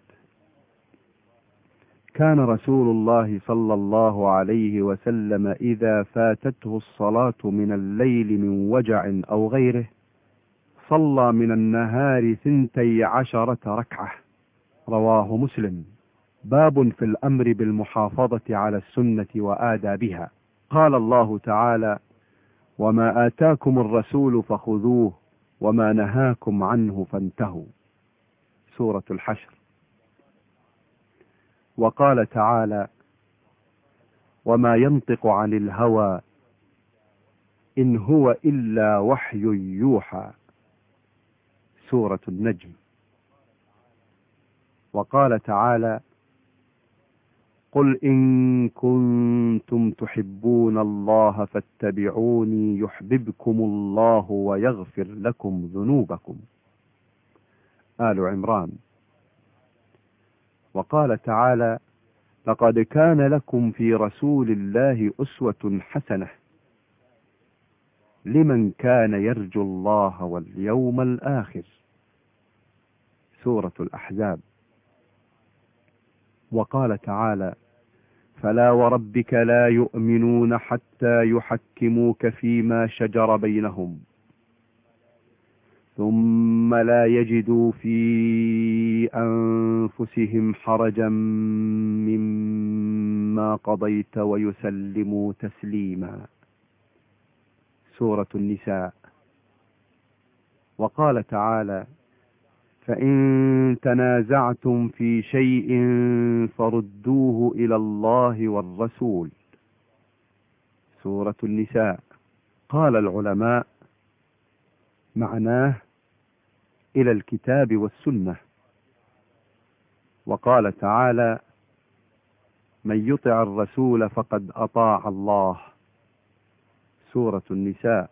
كان رسول الله صلى الله عليه وسلم إذا فاتته الصلاة من الليل من وجع أو غيره صلى من النهار 12 ركعة. رواه مسلم. باب في الأمر بالمحافظة على السنة وآدابها. قال الله تعالى: وما آتاكم الرسول فخذوه وما نهاكم عنه فانتهوا. سورة الحشر. وقال تعالى: وما ينطق عن الهوى إن هو إلا وحي يوحى. سورة النجم. وقال تعالى: قل إن كنتم تحبون الله فاتبعوني يحببكم الله ويغفر لكم ذنوبكم. آل عمران. وقال تعالى: لقد كان لكم في رسول الله أسوة حسنة لمن كان يرجو الله واليوم الآخر. سورة الأحزاب. وقال تعالى: فلا وربك لا يؤمنون حتى يحكموك فيما شجر بينهم ثم لا يجدوا في أنفسهم حرجا مما قضيت ويسلموا تسليما. سورة النساء. وقال تعالى: فإن تنازعتم في شيء فردوه إلى الله والرسول. سورة النساء. قال العلماء: معناه إلى الكتاب والسنة. وقال تعالى: من يطع الرسول فقد أطاع الله. سورة النساء.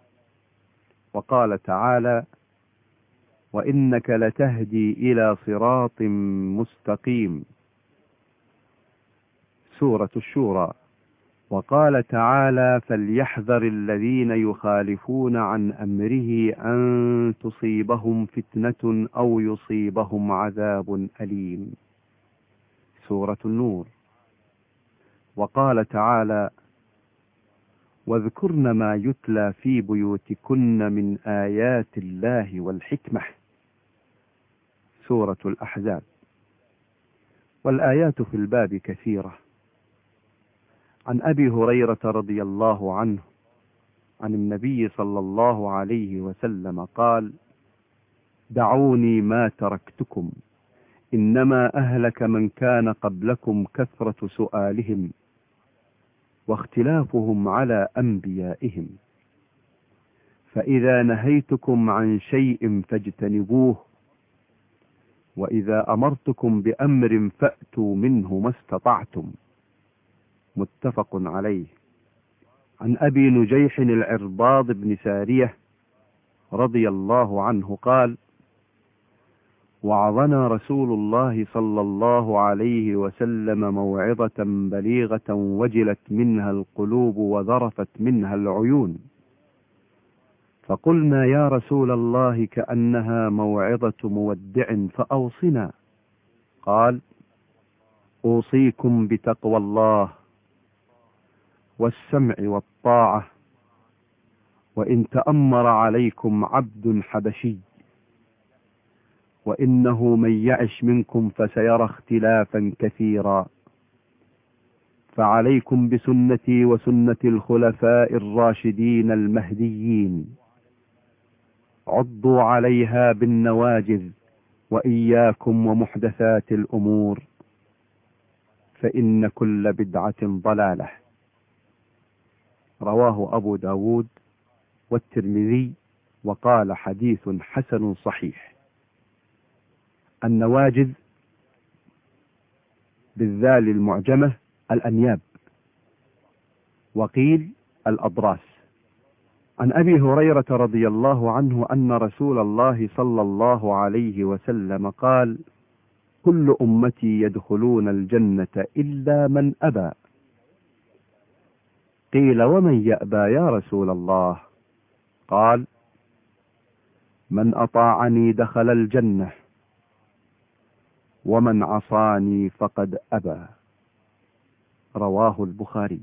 وقال تعالى: وإنك لتهدي إلى صراط مستقيم. سورة الشورى. وقال تعالى: فليحذر الذين يخالفون عن أمره أن تصيبهم فتنة أو يصيبهم عذاب أليم. سورة النور. وقال تعالى: واذكرن ما يتلى في بيوتكن من آيات الله والحكمة. سورة الأحزاب. والآيات في الباب كثيرة. عن أبي هريرة رضي الله عنه عن النبي صلى الله عليه وسلم قال: دعوني ما تركتكم إنما أهلك من كان قبلكم كثرة سؤالهم واختلافهم على أنبيائهم، فإذا نهيتكم عن شيء فاجتنبوه، وإذا أمرتكم بأمر فأتوا منه ما استطعتم. متفق عليه. عن أبي نجيح العرباض بن سارية رضي الله عنه قال: وعظنا رسول الله صلى الله عليه وسلم موعظة بليغة وجلت منها القلوب وذرفت منها العيون، فقلنا يا رسول الله كأنها موعظة مودع فأوصنا. قال: أوصيكم بتقوى الله والسمع والطاعة، وإن تأمر عليكم عبد حبشي، وإنه من يعش منكم فسيرى اختلافا كثيرا، فعليكم بسنتي وسنة الخلفاء الراشدين المهديين، عضوا عليها بالنواجذ، وإياكم ومحدثات الأمور، فإن كل بدعة ضلالة. رواه أبو داود والترمذي وقال حديث حسن صحيح. النواجذ بالذال المعجمة الأنياب، وقيل الأضراس. عن أبي هريرة رضي الله عنه أن رسول الله صلى الله عليه وسلم قال: كل أمتي يدخلون الجنة إلا من أبى. قيل: ومن يأبى يا رسول الله؟ قال: من أطاعني دخل الجنة، ومن عصاني فقد أبى. رواه البخاري.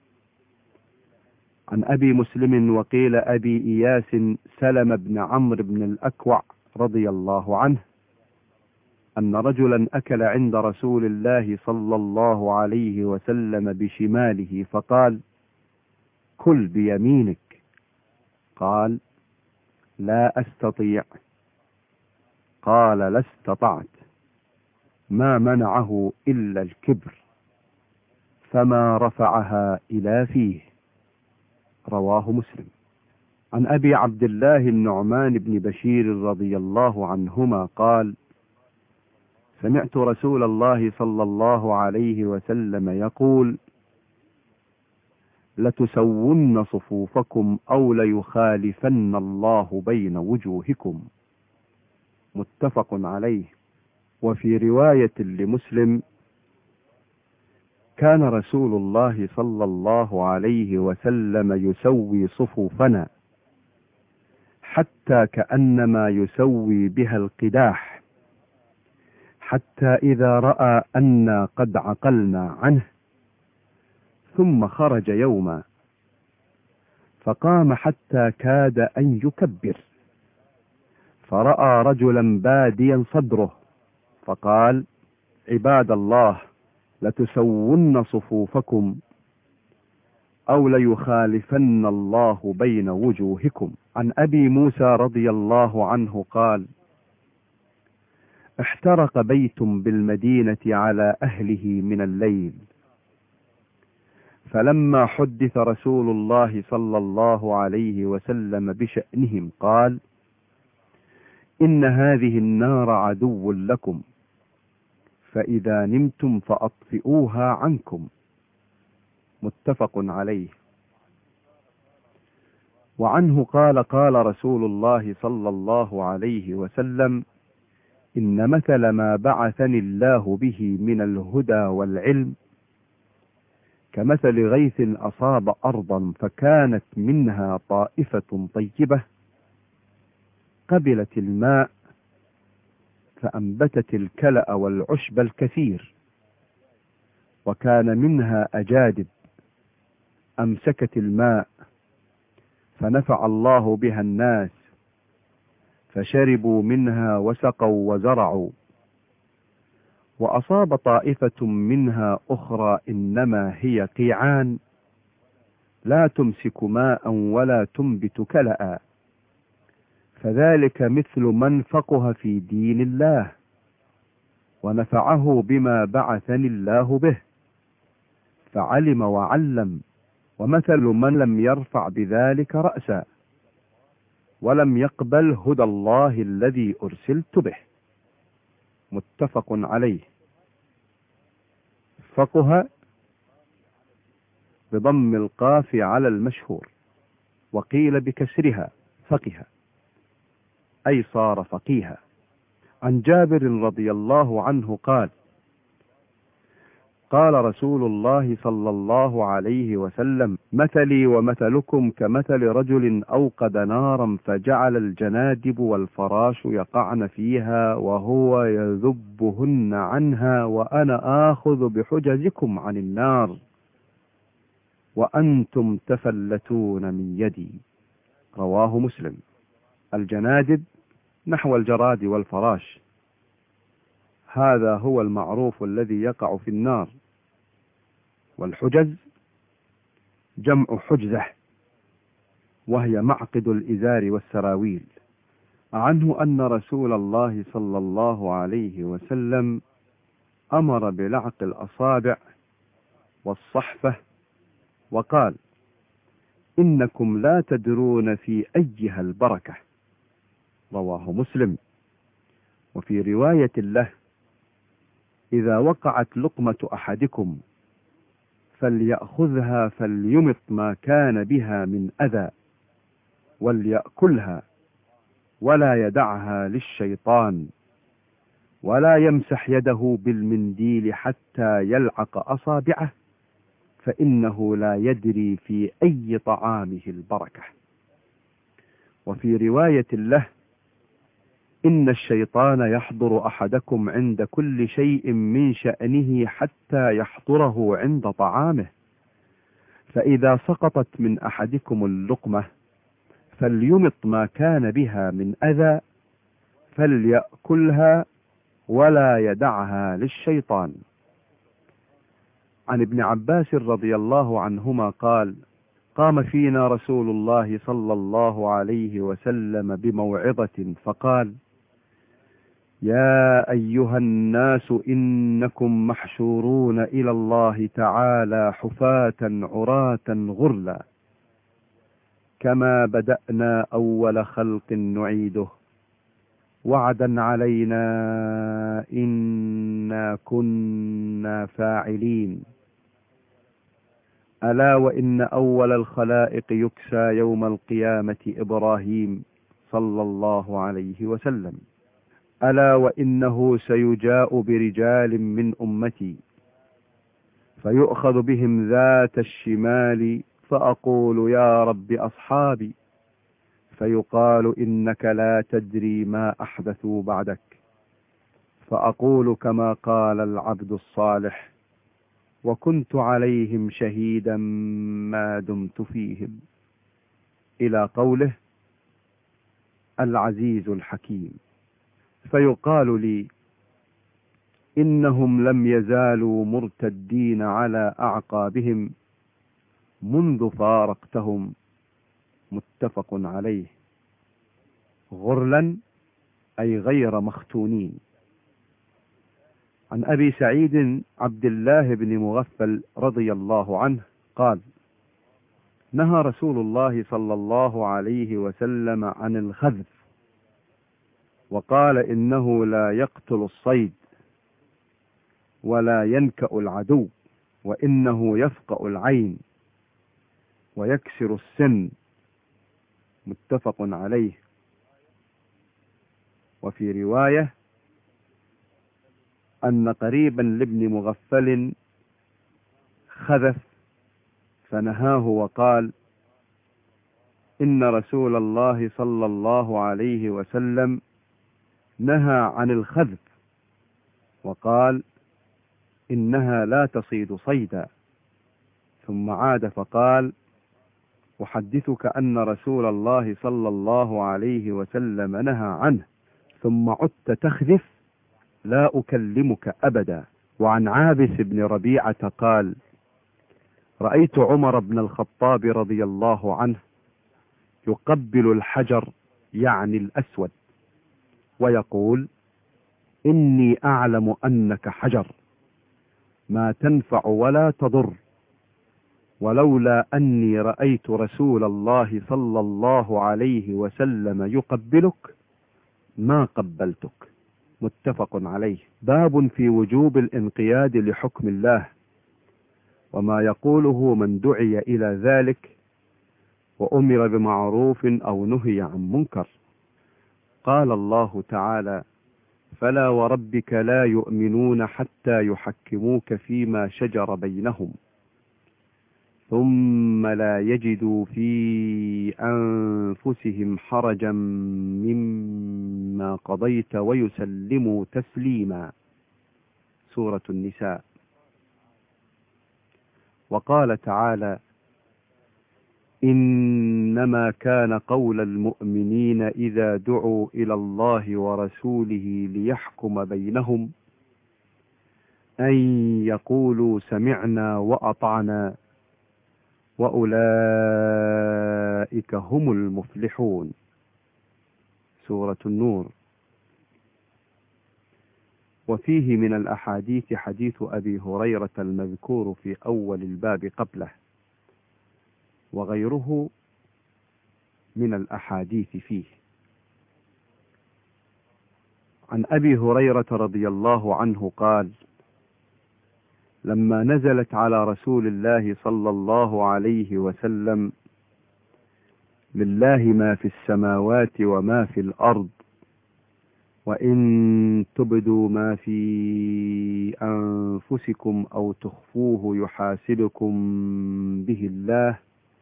عن أبي مسلم وقيل أبي إياس سلم بن عمرو بن الأكوع رضي الله عنه أن رجلا أكل عند رسول الله صلى الله عليه وسلم بشماله فقال: كل بيمينك. قال: لا أستطيع. قال: لا استطعت. ما منعه إلا الكبر، فما رفعها إلى فيه. رواه مسلم. عن أبي عبد الله النعمان بن بشير رضي الله عنهما قال: سمعت رسول الله صلى الله عليه وسلم يقول: لتسون صفوفكم أو ليخالفن الله بين وجوهكم. متفق عليه. وفي رواية لمسلم: كان رسول الله صلى الله عليه وسلم يسوي صفوفنا حتى كأنما يسوي بها القداح، حتى إذا رأى أنا قد عقلنا عنه ثم خرج يوما فقام حتى كاد أن يكبر، فرأى رجلا باديا صدره فقال: عباد الله، لتسون صفوفكم أو ليخالفن الله بين وجوهكم. عن أبي موسى رضي الله عنه قال: احترق بيت بالمدينة على أهله من الليل، فلما حدث رسول الله صلى الله عليه وسلم بشأنهم قال: إن هذه النار عدو لكم، فإذا نمتم فأطفئوها عنكم. متفق عليه. وعنه قال: قال رسول الله صلى الله عليه وسلم: إن مثل ما بعثني الله به من الهدى والعلم كمثل غيث أصاب أرضا فكانت منها طائفة طيبة قبلت الماء فأنبتت الكلأ والعشب الكثير، وكان منها أجادب أمسكت الماء فنفع الله بها الناس فشربوا منها وسقوا وزرعوا. وأصاب طائفة منها أخرى إنما هي قيعان لا تمسك ماء ولا تنبت كلأ، فذلك مثل من فقه في دين الله ونفعه بما بعثني الله به فعلم وعلم، ومثل من لم يرفع بذلك رأسا ولم يقبل هدى الله الذي أرسلت به. متفق عليه. فقه بضم القاف على المشهور، وقيل بكسرها فقه، أي صار فقيها. عن جابر رضي الله عنه قال: قال رسول الله صلى الله عليه وسلم: مثلي ومثلكم كمثل رجل أوقد نارا فجعل الجنادب والفراش يقعن فيها وهو يذبهن عنها، وأنا آخذ بحجزكم عن النار وأنتم تفلتون من يدي. رواه مسلم. الجنادب نحو الجراد والفراش، هذا هو المعروف الذي يقع في النار. والحجز جمع حجزة، وهي معقد الإزار والسراويل. عنه أن رسول الله صلى الله عليه وسلم أمر بلعق الأصابع والصحفة وقال: إنكم لا تدرون في أيها البركة. رواه مسلم. وفي رواية له: إذا وقعت لقمة أحدكم فليأخذها فليمط ما كان بها من أذى، وليأكلها ولا يدعها للشيطان، ولا يمسح يده بالمنديل حتى يلعق أصابعه، فإنه لا يدري في أي طعامه البركة. وفي رواية له: إن الشيطان يحضر أحدكم عند كل شيء من شأنه حتى يحضره عند طعامه، فإذا سقطت من أحدكم اللقمة فليمط ما كان بها من أذى فليأكلها ولا يدعها للشيطان. عن ابن عباس رضي الله عنهما قال: قام فينا رسول الله صلى الله عليه وسلم بموعظة فقال: يا أيها الناس إنكم محشورون إلى الله تعالى حفاة عراة غرلا، كما بدأنا أول خلق نعيده، وعدا علينا إنا كنا فاعلين. ألا وإن أول الخلائق يكسى يوم القيامة إبراهيم صلى الله عليه وسلم. ألا وإنه سيجاء برجال من أمتي فيؤخذ بهم ذات الشمال فأقول يا رب أصحابي، فيقال إنك لا تدري ما أحدثوا بعدك، فأقول كما قال العبد الصالح: وكنت عليهم شهيدا ما دمت فيهم، إلى قوله: العزيز الحكيم. فيقال لي: إنهم لم يزالوا مرتدين على أعقابهم منذ فارقتهم، متفق عليه. غرلا أي غير مختونين. عن أبي سعيد عبد الله بن مغفل رضي الله عنه قال: نهى رسول الله صلى الله عليه وسلم عن الخذف، وقال: إنه لا يقتل الصيد ولا ينكأ العدو، وإنه يفقأ العين ويكسر السن، متفق عليه. وفي رواية أن قريبا لابن مغفل خذف فنهاه وقال: إن رسول الله صلى الله عليه وسلم نهى عن الخذف، وقال: إنها لا تصيد صيدا. ثم عاد فقال: أحدثك أن رسول الله صلى الله عليه وسلم نهى عنه، ثم عدت تخذف، لا أكلمك أبدا. وعن عابس بن ربيعة قال: رأيت عمر بن الخطاب رضي الله عنه يقبل الحجر، يعني الأسود، ويقول: إني أعلم أنك حجر ما تنفع ولا تضر، ولولا أني رأيت رسول الله صلى الله عليه وسلم يقبلك ما قبلتك، متفق عليه. باب في وجوب الانقياد لحكم الله، وما يقوله من دعي إلى ذلك وأمر بمعروف أو نهي عن منكر. قال الله تعالى: فلا وربك لا يؤمنون حتى يحكموك فيما شجر بينهم، ثم لا يجدوا في أنفسهم حرجا مما قضيت ويسلموا تسليما. سورة النساء. وقال تعالى: إنما كان قول المؤمنين إذا دعوا إلى الله ورسوله ليحكم بينهم أن يقولوا سمعنا وأطعنا وأولئك هم المفلحون. سورة النور. وفيه من الأحاديث حديث أبي هريرة المذكور في أول الباب قبله، وغيره من الأحاديث فيه. عن أبي هريرة رضي الله عنه قال: لما نزلت على رسول الله صلى الله عليه وسلم لله ما في السماوات وما في الأرض، وإن تبدوا ما في أنفسكم أو تخفوه يحاسبكم به الله.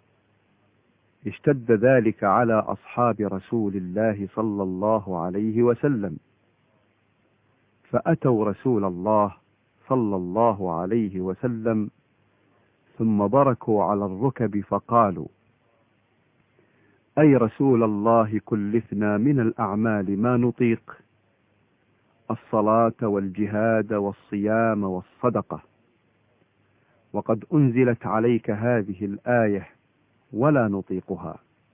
اشتد ذلك على أصحاب رسول الله صلى الله عليه وسلم، فأتوا رسول الله صلى الله عليه وسلم ثم بركوا على الركب فقالوا: أي رسول الله، كلفنا من الأعمال ما نطيق، الصلاة والجهاد والصيام والصدقة، وقد أنزلت عليك هذه الآية ولا نطيقها.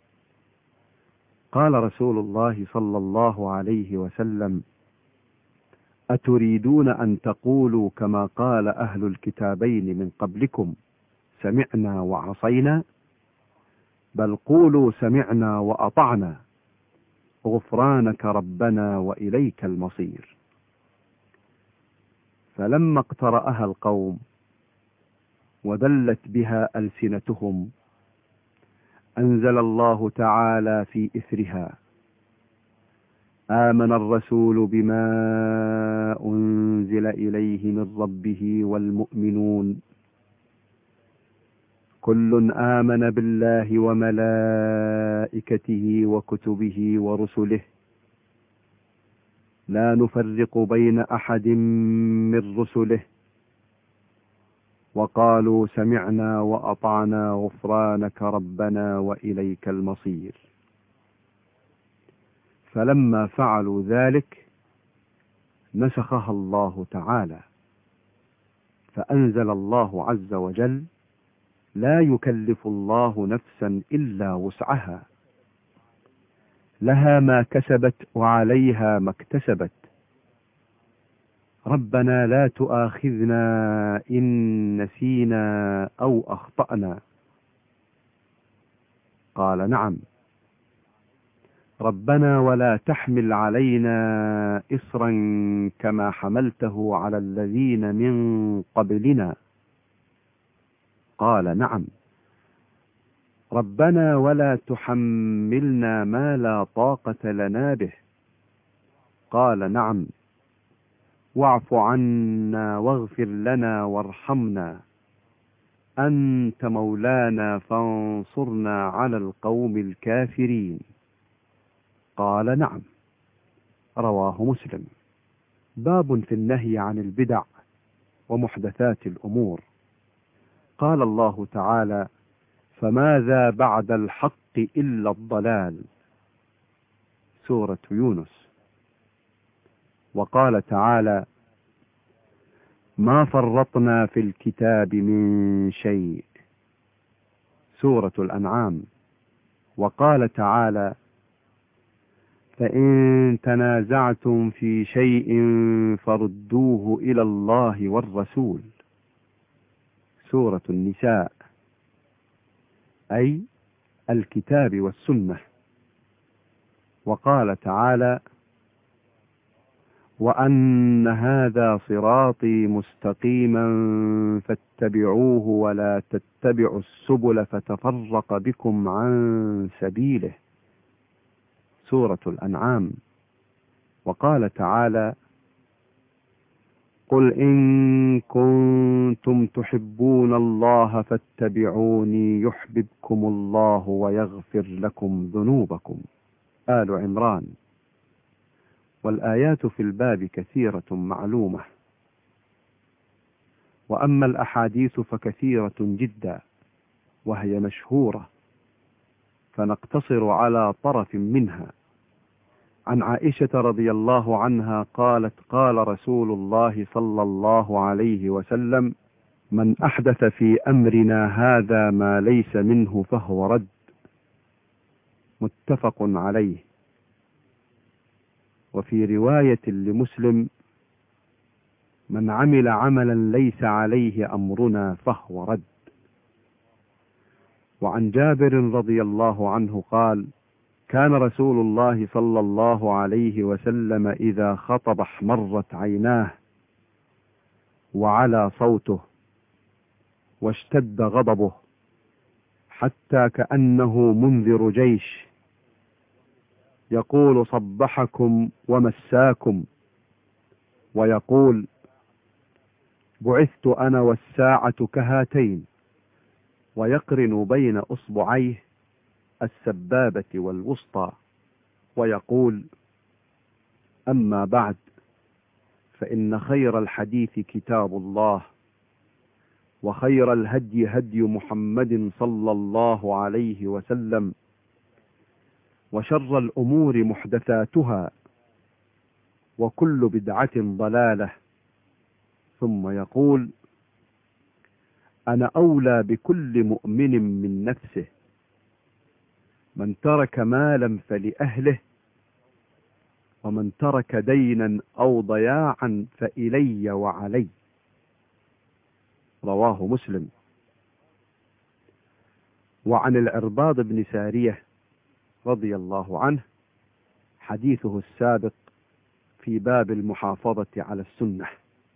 قال رسول الله صلى الله عليه وسلم: أتريدون أن تقولوا كما قال أهل الكتابين من قبلكم سمعنا وعصينا؟ بل قولوا سمعنا وأطعنا غفرانك ربنا وإليك المصير. فلما اقترأها القوم وذلت بها ألسنتهم أنزل الله تعالى في إثرها: آمن الرسول بما أنزل إليه من ربه والمؤمنون كل آمن بالله وملائكته وكتبه ورسله لا نفرق بين أحد من رسله وقالوا سمعنا وأطعنا غفرانك ربنا وإليك المصير. فلما فعلوا ذلك نسخها الله تعالى، فأنزل الله عز وجل: لا يكلف الله نفسا إلا وسعها، لها ما كسبت وعليها ما اكتسبت، ربنا لا تؤاخذنا إن نسينا أو أخطأنا. قال: نعم. ربنا ولا تحمل علينا إصرا كما حملته على الذين من قبلنا. قال: نعم. ربنا ولا تحملنا ما لا طاقة لنا به. قال: نعم. واعف عنا واغفر لنا وارحمنا أنت مولانا فانصرنا على القوم الكافرين. قال: نعم. رواه مسلم. باب في النهي عن البدع ومحدثات الأمور. قال الله تعالى: فماذا بعد الحق إلا الضلال. سورة يونس. وقال تعالى: ما فرطنا في الكتاب من شيء. سورة الأنعام. وقال تعالى: فإن تنازعتم في شيء فردوه إلى الله والرسول. سورة النساء، أي الكتاب والسنة. وقال تعالى: وأن هذا صراطي مستقيما فاتبعوه ولا تتبعوا السبل فتفرق بكم عن سبيله. سورة الأنعام. وقال تعالى: قل إن كنتم تحبون الله فاتبعوني يحببكم الله ويغفر لكم ذنوبكم. آل عمران. والآيات في الباب كثيرة معلومة، وأما الأحاديث فكثيرة جدا وهي مشهورة، فنقتصر على طرف منها. عن عائشة رضي الله عنها قالت: قال رسول الله صلى الله عليه وسلم: من أحدث في أمرنا هذا ما ليس منه فهو رد. متفق عليه. وفي رواية لمسلم: من عمل عملا ليس عليه أمرنا فهو رد. وعن جابر رضي الله عنه قال: كان رسول الله صلى الله عليه وسلم إذا خطب احمرت عيناه وعلى صوته واشتد غضبه حتى كأنه منذر جيش يقول صبحكم ومساكم، ويقول بعثت أنا والساعة كهاتين، ويقرن بين أصبعيه السبابة والوسطى، ويقول أما بعد، فإن خير الحديث كتاب الله، وخير الهدي هدي محمد صلى الله عليه وسلم، وشر الأمور محدثاتها، وكل بدعة ضلالة. ثم يقول أنا أولى بكل مؤمن من نفسه، من ترك مالا فلأهله، ومن ترك دينا أو ضياعا فإلي وعلي. رواه مسلم. وعن العرباض بن سارية رضي الله عنه حديثه السابق في باب المحافظة على السنة.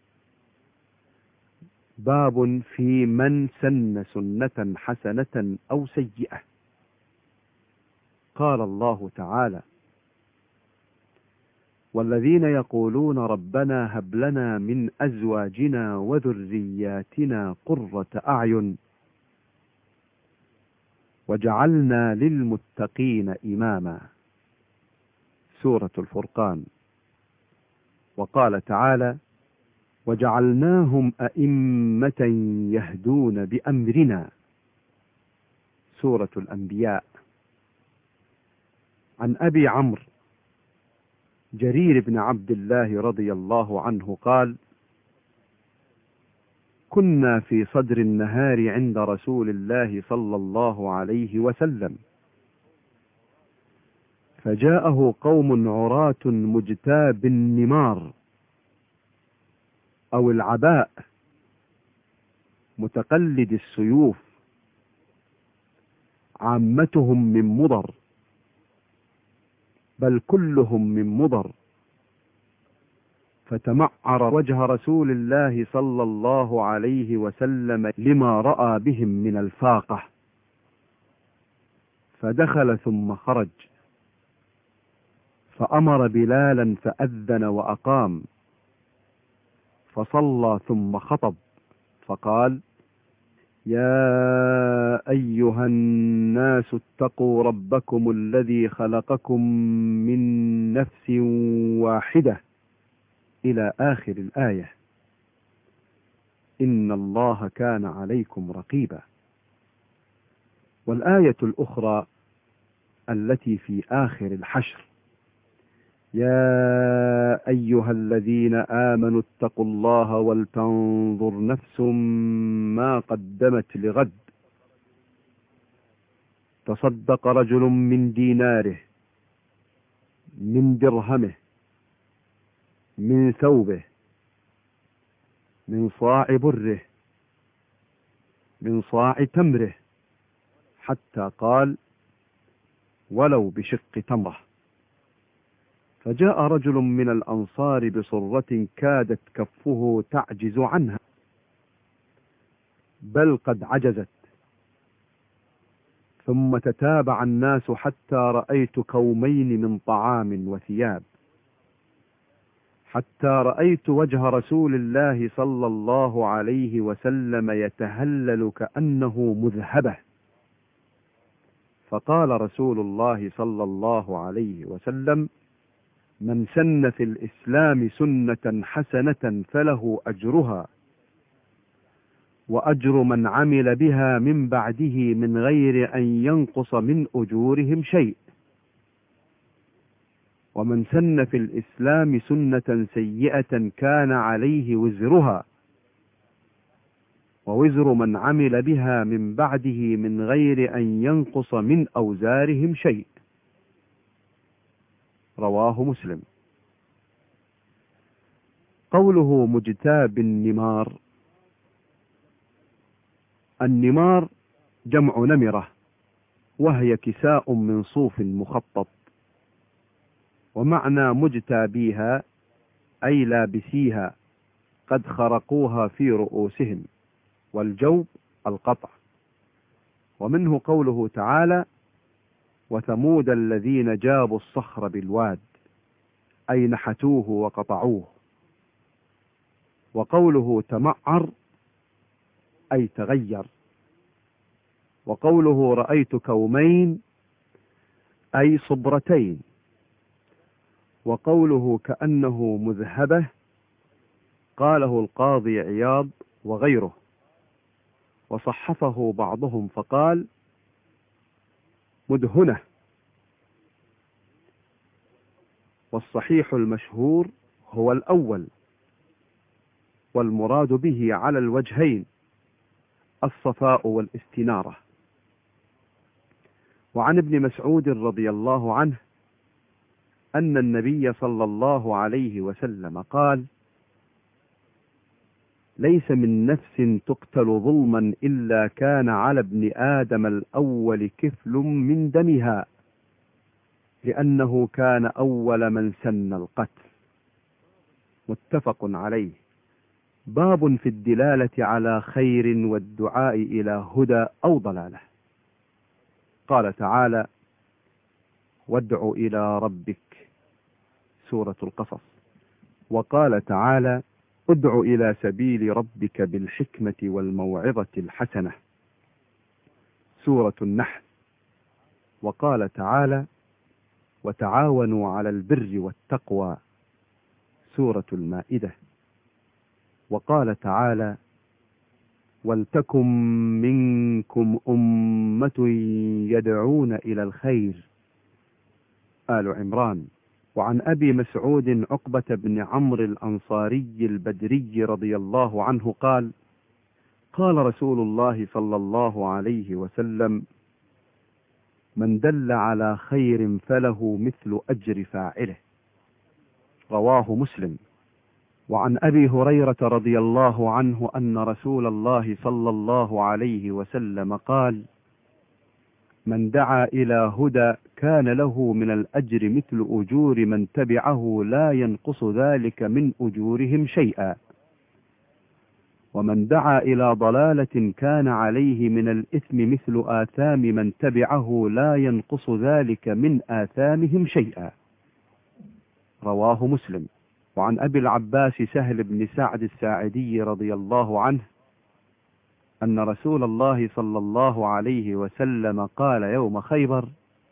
باب في من سن سنة حسنة أو سيئة. قال الله تعالى والذين يقولون ربنا هب لنا من أزواجنا وذرياتنا قرة أعين وجعلنا للمتقين إماما. سورة الفرقان. وقال تعالى وجعلناهم أئمة يهدون بأمرنا. سورة الأنبياء. عن أبي عمرو جرير بن عبد الله رضي الله عنه قال كنا في صدر النهار عند رسول الله صلى الله عليه وسلم، فجاءه قوم عراة مجتاب النمار أو العباء متقلد السيوف، عامتهم من مضر، بل كلهم من مضر، فتمعر وجه رسول الله صلى الله عليه وسلم لما رأى بهم من الفاقة، فدخل ثم خرج، فأمر بلالا فأذن وأقام، فصلى ثم خطب، فقال يا أيها الناس اتقوا ربكم الذي خلقكم من نفس واحدة إلى آخر الآية، إن الله كان عليكم رقيبا. والآية الأخرى التي في آخر الحشر يا أيها الذين آمنوا اتقوا الله ولتنظر نفس ما قدمت لغد، تصدق رجل من ديناره، من درهمه، من ثوبه، من صاع بره، من صاع تمره، حتى قال ولو بشق تمره. فجاء رجل من الأنصار بصرة كادت كفه تعجز عنها، بل قد عجزت، ثم تتابع الناس حتى رأيت كومين من طعام وثياب، حتى رأيت وجه رسول الله صلى الله عليه وسلم يتهلل كأنه مذهبة. فقال رسول الله صلى الله عليه وسلم من سن في الإسلام سنة حسنة فله أجرها وأجر من عمل بها من بعده من غير أن ينقص من أجورهم شيء، ومن سن في الإسلام سنة سيئة كان عليه وزرها ووزر من عمل بها من بعده من غير أن ينقص من أوزارهم شيء. رواه مسلم. قوله مجتاب النمار، النمار جمع نمرة، وهي كساء من صوف مخطط، ومعنى مجتابيها أي لابسيها قد خرقوها في رؤوسهم، والجوب القطع. ومنه قوله تعالى: وثمود الذين جابوا الصخر بالواد، أي نحتوه وقطعوه. وقوله تمعر أي تغير. وقوله رأيت كومين أي صبرتين. وقوله كأنه مذهبة قاله القاضي عياض وغيره، وصحفه بعضهم فقال مدهنة. والصحيح المشهور هو الأول، والمراد به على الوجهين الصفاء والاستنارة. وعن ابن مسعود رضي الله عنه أن النبي صلى الله عليه وسلم قال: ليس من نفس تقتل ظلما إلا كان على ابن آدم الأول كفل من دمها، لأنه كان أول من سن القتل. متفق عليه. باب في الدلالة على خير والدعاء إلى هدى أو ضلالة. قال تعالى: وادع إلى ربك، سورة القصص. وقال تعالى: ادع إلى سبيل ربك بالحكمة والموعظة الحسنة، سورة النحل. وقال تعالى: وتعاونوا على البر والتقوى، سورة المائدة. وقال تعالى: ولتكن منكم أمة يدعون إلى الخير، آل عمران. وعن أبي مسعود عقبة بن عمرو الأنصاري البدري رضي الله عنه قال: قال رسول الله صلى الله عليه وسلم: من دل على خير فله مثل أجر فاعله، رواه مسلم. وعن أبي هريرة رضي الله عنه أن رسول الله صلى الله عليه وسلم قال: من دعا إلى هدى كان له من الأجر مثل أجور من تبعه لا ينقص ذلك من أجورهم شيئا، ومن دعا إلى ضلالة كان عليه من الإثم مثل آثام من تبعه لا ينقص ذلك من آثامهم شيئا، رواه مسلم. وعن أبي العباس سهل بن سعد الساعدي رضي الله عنه أن رسول الله صلى الله عليه وسلم قال يوم خيبر: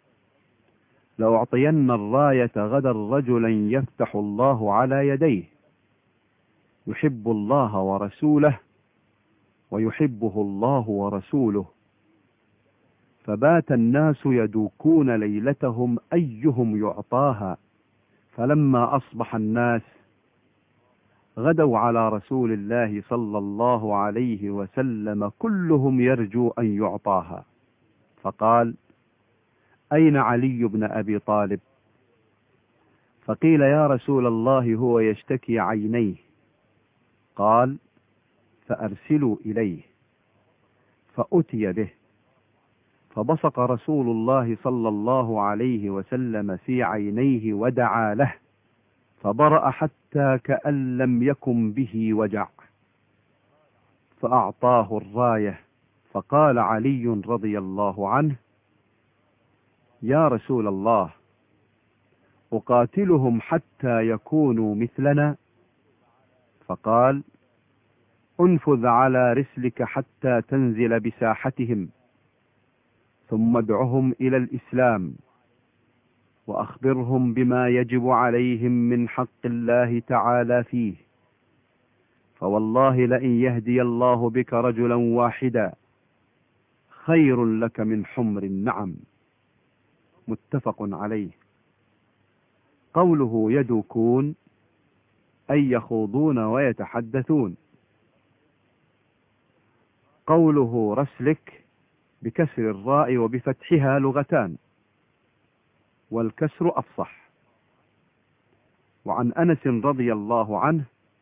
لأعطين الراية غدا رجلا يفتح الله على يديه، يحب الله ورسوله ويحبه الله ورسوله. فبات الناس يدوكون ليلتهم أيهم يعطاها، فلما أصبح الناس غدوا على رسول الله صلى الله عليه وسلم كلهم يرجو أن يعطاها، فقال: أين علي بن أبي طالب؟ فقيل: يا رسول الله هو يشتكي عينيه. قال: فأرسلوا إليه. فأتي به، فبصق رسول الله صلى الله عليه وسلم في عينيه ودعا له، فبرأ حتى كأن لم يكن به وجع، فأعطاه الراية. فقال علي رضي الله عنه: يا رسول الله، أقاتلهم حتى يكونوا مثلنا؟ فقال: انفذ على رسلك حتى تنزل بساحتهم، ثم ادعهم إلى الإسلام، وأخبرهم بما يجب عليهم من حق الله تعالى فيه، فوالله لئن يهدي الله بك رجلا واحدا خير لك من حمر النعم. متفق عليه. قوله يدوكون أي يخوضون ويتحدثون. قوله رسلك بكسر الراء وبفتحها لغتان، والكسر أفصح. وعن أنس رضي الله عنه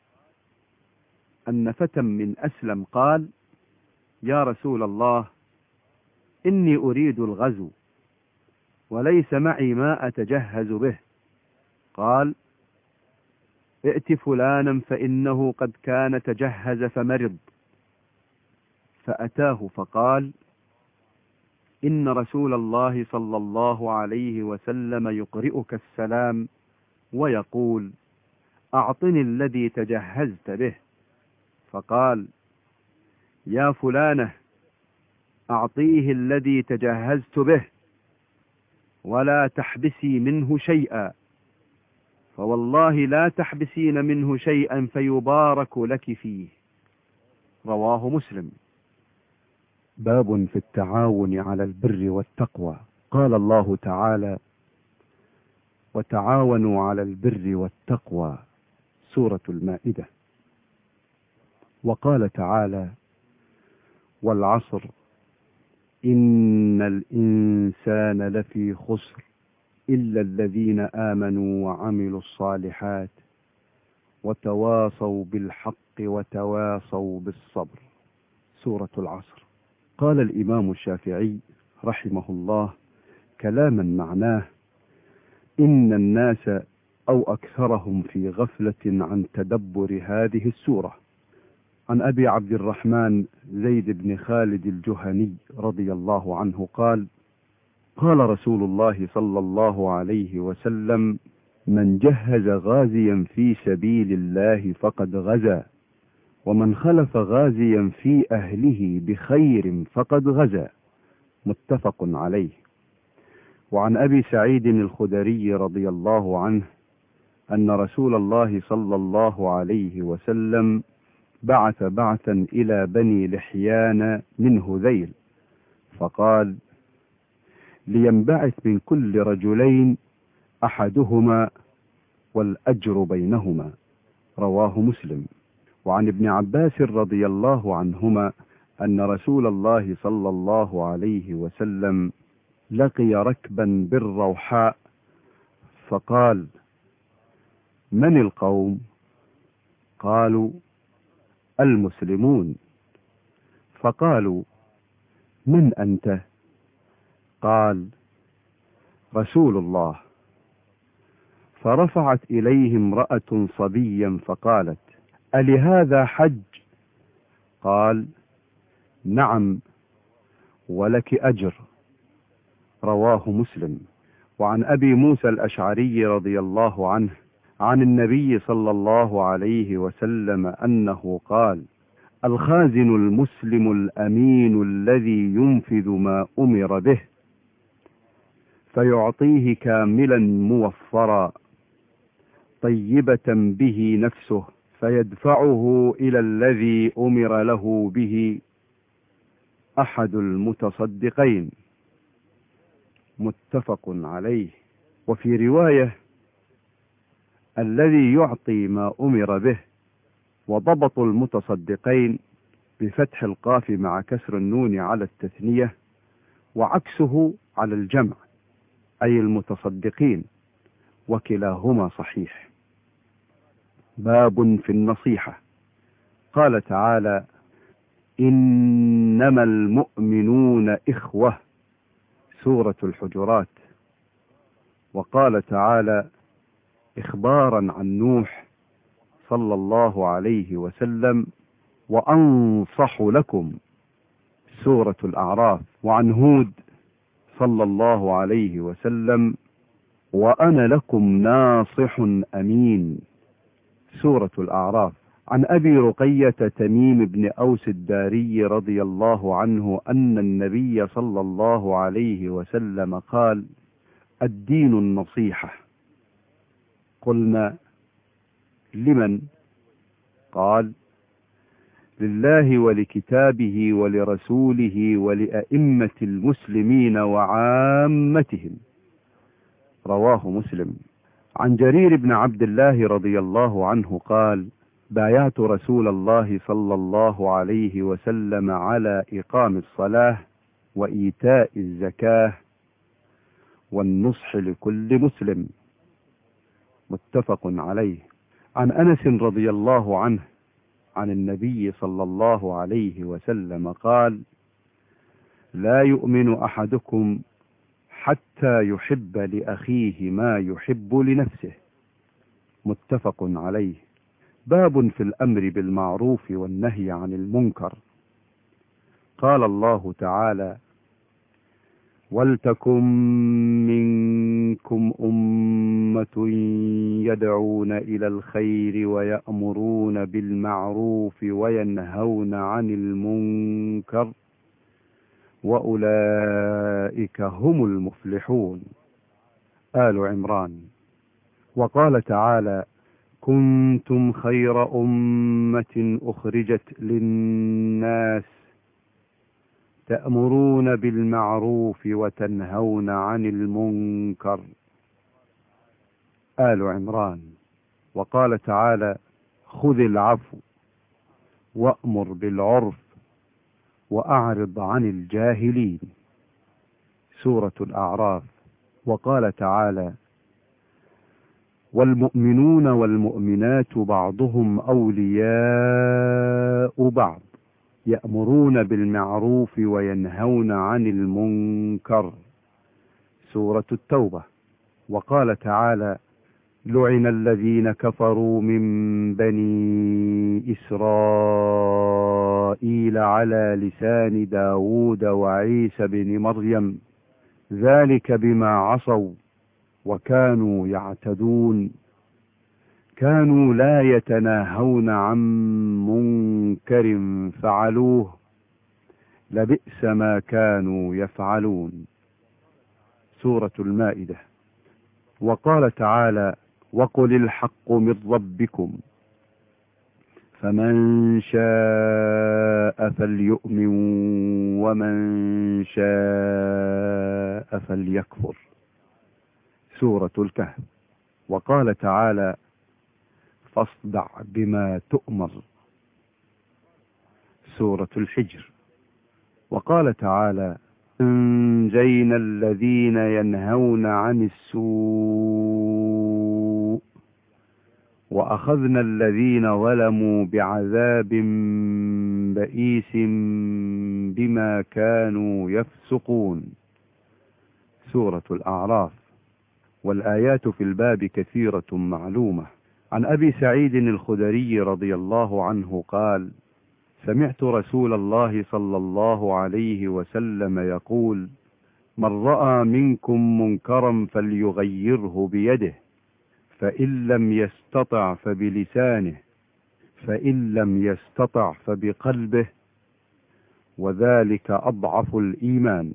أن فتى من أسلم قال: يا رسول الله، إني أريد الغزو وليس معي ما أتجهز به. قال: ائت فلانا فإنه قد كان تجهز فمرض. فأتاه فقال: إن رسول الله صلى الله عليه وسلم يقرئك السلام ويقول: أعطني الذي تجهزت به. فقال: يا فلانة، أعطيه الذي تجهزت به، ولا تحبسي منه شيئا، فوالله لا تحبسين منه شيئا فيبارك لك فيه. رواه مسلم. باب في التعاون على البر والتقوى. قال الله تعالى: وتعاونوا على البر والتقوى، سورة المائدة. وقال تعالى: والعصر إن الإنسان لفي خسر إلا الذين آمنوا وعملوا الصالحات وتواصوا بالحق وتواصوا بالصبر، سورة العصر. قال الإمام الشافعي رحمه الله كلاما معناه: إن الناس أو أكثرهم في غفلة عن تدبر هذه السورة. عن أبي عبد الرحمن زيد بن خالد الجهني رضي الله عنه قال: قال رسول الله صلى الله عليه وسلم: من جهز غازيا في سبيل الله فقد غزا، ومن خلف غازيا في أهله بخير فقد غزا، متفق عليه. وعن أبي سعيد الخدري رضي الله عنه أن رسول الله صلى الله عليه وسلم بعث بعثا إلى بني لحيان من هذيل، فقال: لينبعث من كل رجلين أحدهما والأجر بينهما، رواه مسلم. وعن ابن عباس رضي الله عنهما أن رسول الله صلى الله عليه وسلم لقي ركبا بالروحاء فقال: من القوم؟ قالوا: المسلمون. فقالوا: من أنت؟ قال: رسول الله. فرفعت إليه امرأة صبيا فقالت: ألهذا حج؟ قال: نعم، ولك أجر، رواه مسلم. وعن أبي موسى الأشعري رضي الله عنه عن النبي صلى الله عليه وسلم أنه قال: الخازن المسلم الأمين الذي ينفذ ما أمر به فيعطيه كاملا موفرا طيبة به نفسه فيدفعه إلى الذي أمر له به أحد المتصدقين، متفق عليه. وفي رواية: الذي يعطي ما أمر به. وضبط المتصدقين بفتح القاف مع كسر النون على التثنية، وعكسه على الجمع، أي المتصدقين، وكلاهما صحيح. باب في النصيحة. قال تعالى: إنما المؤمنون إخوة، سورة الحجرات. وقال تعالى إخبارا عن نوح صلى الله عليه وسلم: وأنصح لكم، سورة الأعراف. وعن هود صلى الله عليه وسلم: وأنا لكم ناصح أمين، سورة الأعراف. عن أبي رقية تميم بن أوس الداري رضي الله عنه أن النبي صلى الله عليه وسلم قال: الدين النصيحة. قلنا: لمن؟ قال: لله ولكتابه ولرسوله ولأئمة المسلمين وعامتهم، رواه مسلم. عن جرير بن عبد الله رضي الله عنه قال: بايعت رسول الله صلى الله عليه وسلم على إقام الصلاة وإيتاء الزكاة والنصح لكل مسلم، متفق عليه. عن أنس رضي الله عنه عن النبي صلى الله عليه وسلم قال: لا يؤمن أحدكم حتى يحب لأخيه ما يحب لنفسه، متفق عليه. باب في الأمر بالمعروف والنهي عن المنكر. قال الله تعالى: ولتكن منكم أمة يدعون إلى الخير ويأمرون بالمعروف وينهون عن المنكر وأولئك هم المفلحون. آل عمران. وقال تعالى: كنتم خير أمة أخرجت للناس تأمرون بالمعروف وتنهون عن المنكر. آل عمران. وقال تعالى: خذ العفو وأمر بالعرف وأعرض عن الجاهلين. سورة الأعراف. وقال تعالى: والمؤمنون والمؤمنات بعضهم أولياء بعض يأمرون بالمعروف وينهون عن المنكر. سورة التوبة. وقال تعالى: لعن الذين كفروا من بني إسرائيل على لسان داود وعيسى بن مريم ذلك بما عصوا وكانوا يعتدون كانوا لا يتناهون عن منكر فعلوه لبئس ما كانوا يفعلون. سورة المائدة. وقال تعالى: وقل الحق من ربكم فمن شاء فليؤمن ومن شاء فليكفر. سورة الكهف. وقال تعالى: فاصدع بما تؤمر. سورة الحجر. وقال تعالى: أنجينا الذين ينهون عن السوء وأخذنا الذين ظلموا بعذاب بئيس بما كانوا يفسقون. سورة الأعراف. والآيات في الباب كثيرة معلومة. عن أبي سعيد الخدري رضي الله عنه قال: سمعت رسول الله صلى الله عليه وسلم يقول: من رأى منكم منكرا فليغيره بيده فإن لم يستطع فبلسانه فإن لم يستطع فبقلبه وذلك أضعف الإيمان.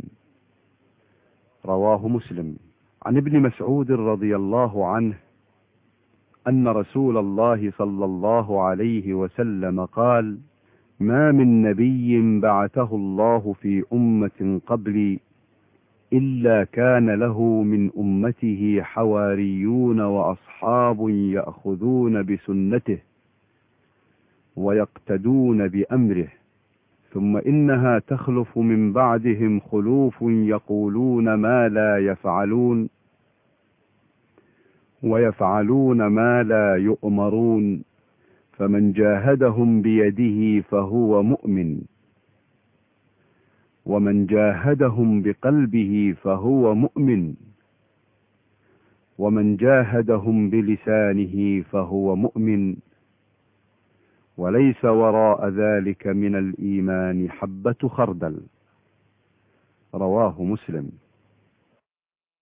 رواه مسلم. عن ابن مسعود رضي الله عنه أن رسول الله صلى الله عليه وسلم قال: ما من نبي بعثه الله في أمة قبلي إلا كان له من أمته حواريون وأصحاب يأخذون بسنته ويقتدون بأمره، ثم إنها تخلف من بعدهم خلوف يقولون ما لا يفعلون ويفعلون ما لا يؤمرون، فمن جاهدهم بيده فهو مؤمن، ومن جاهدهم بقلبه فهو مؤمن، ومن جاهدهم بلسانه فهو مؤمن، وليس وراء ذلك من الإيمان حبة خردل. رواه مسلم.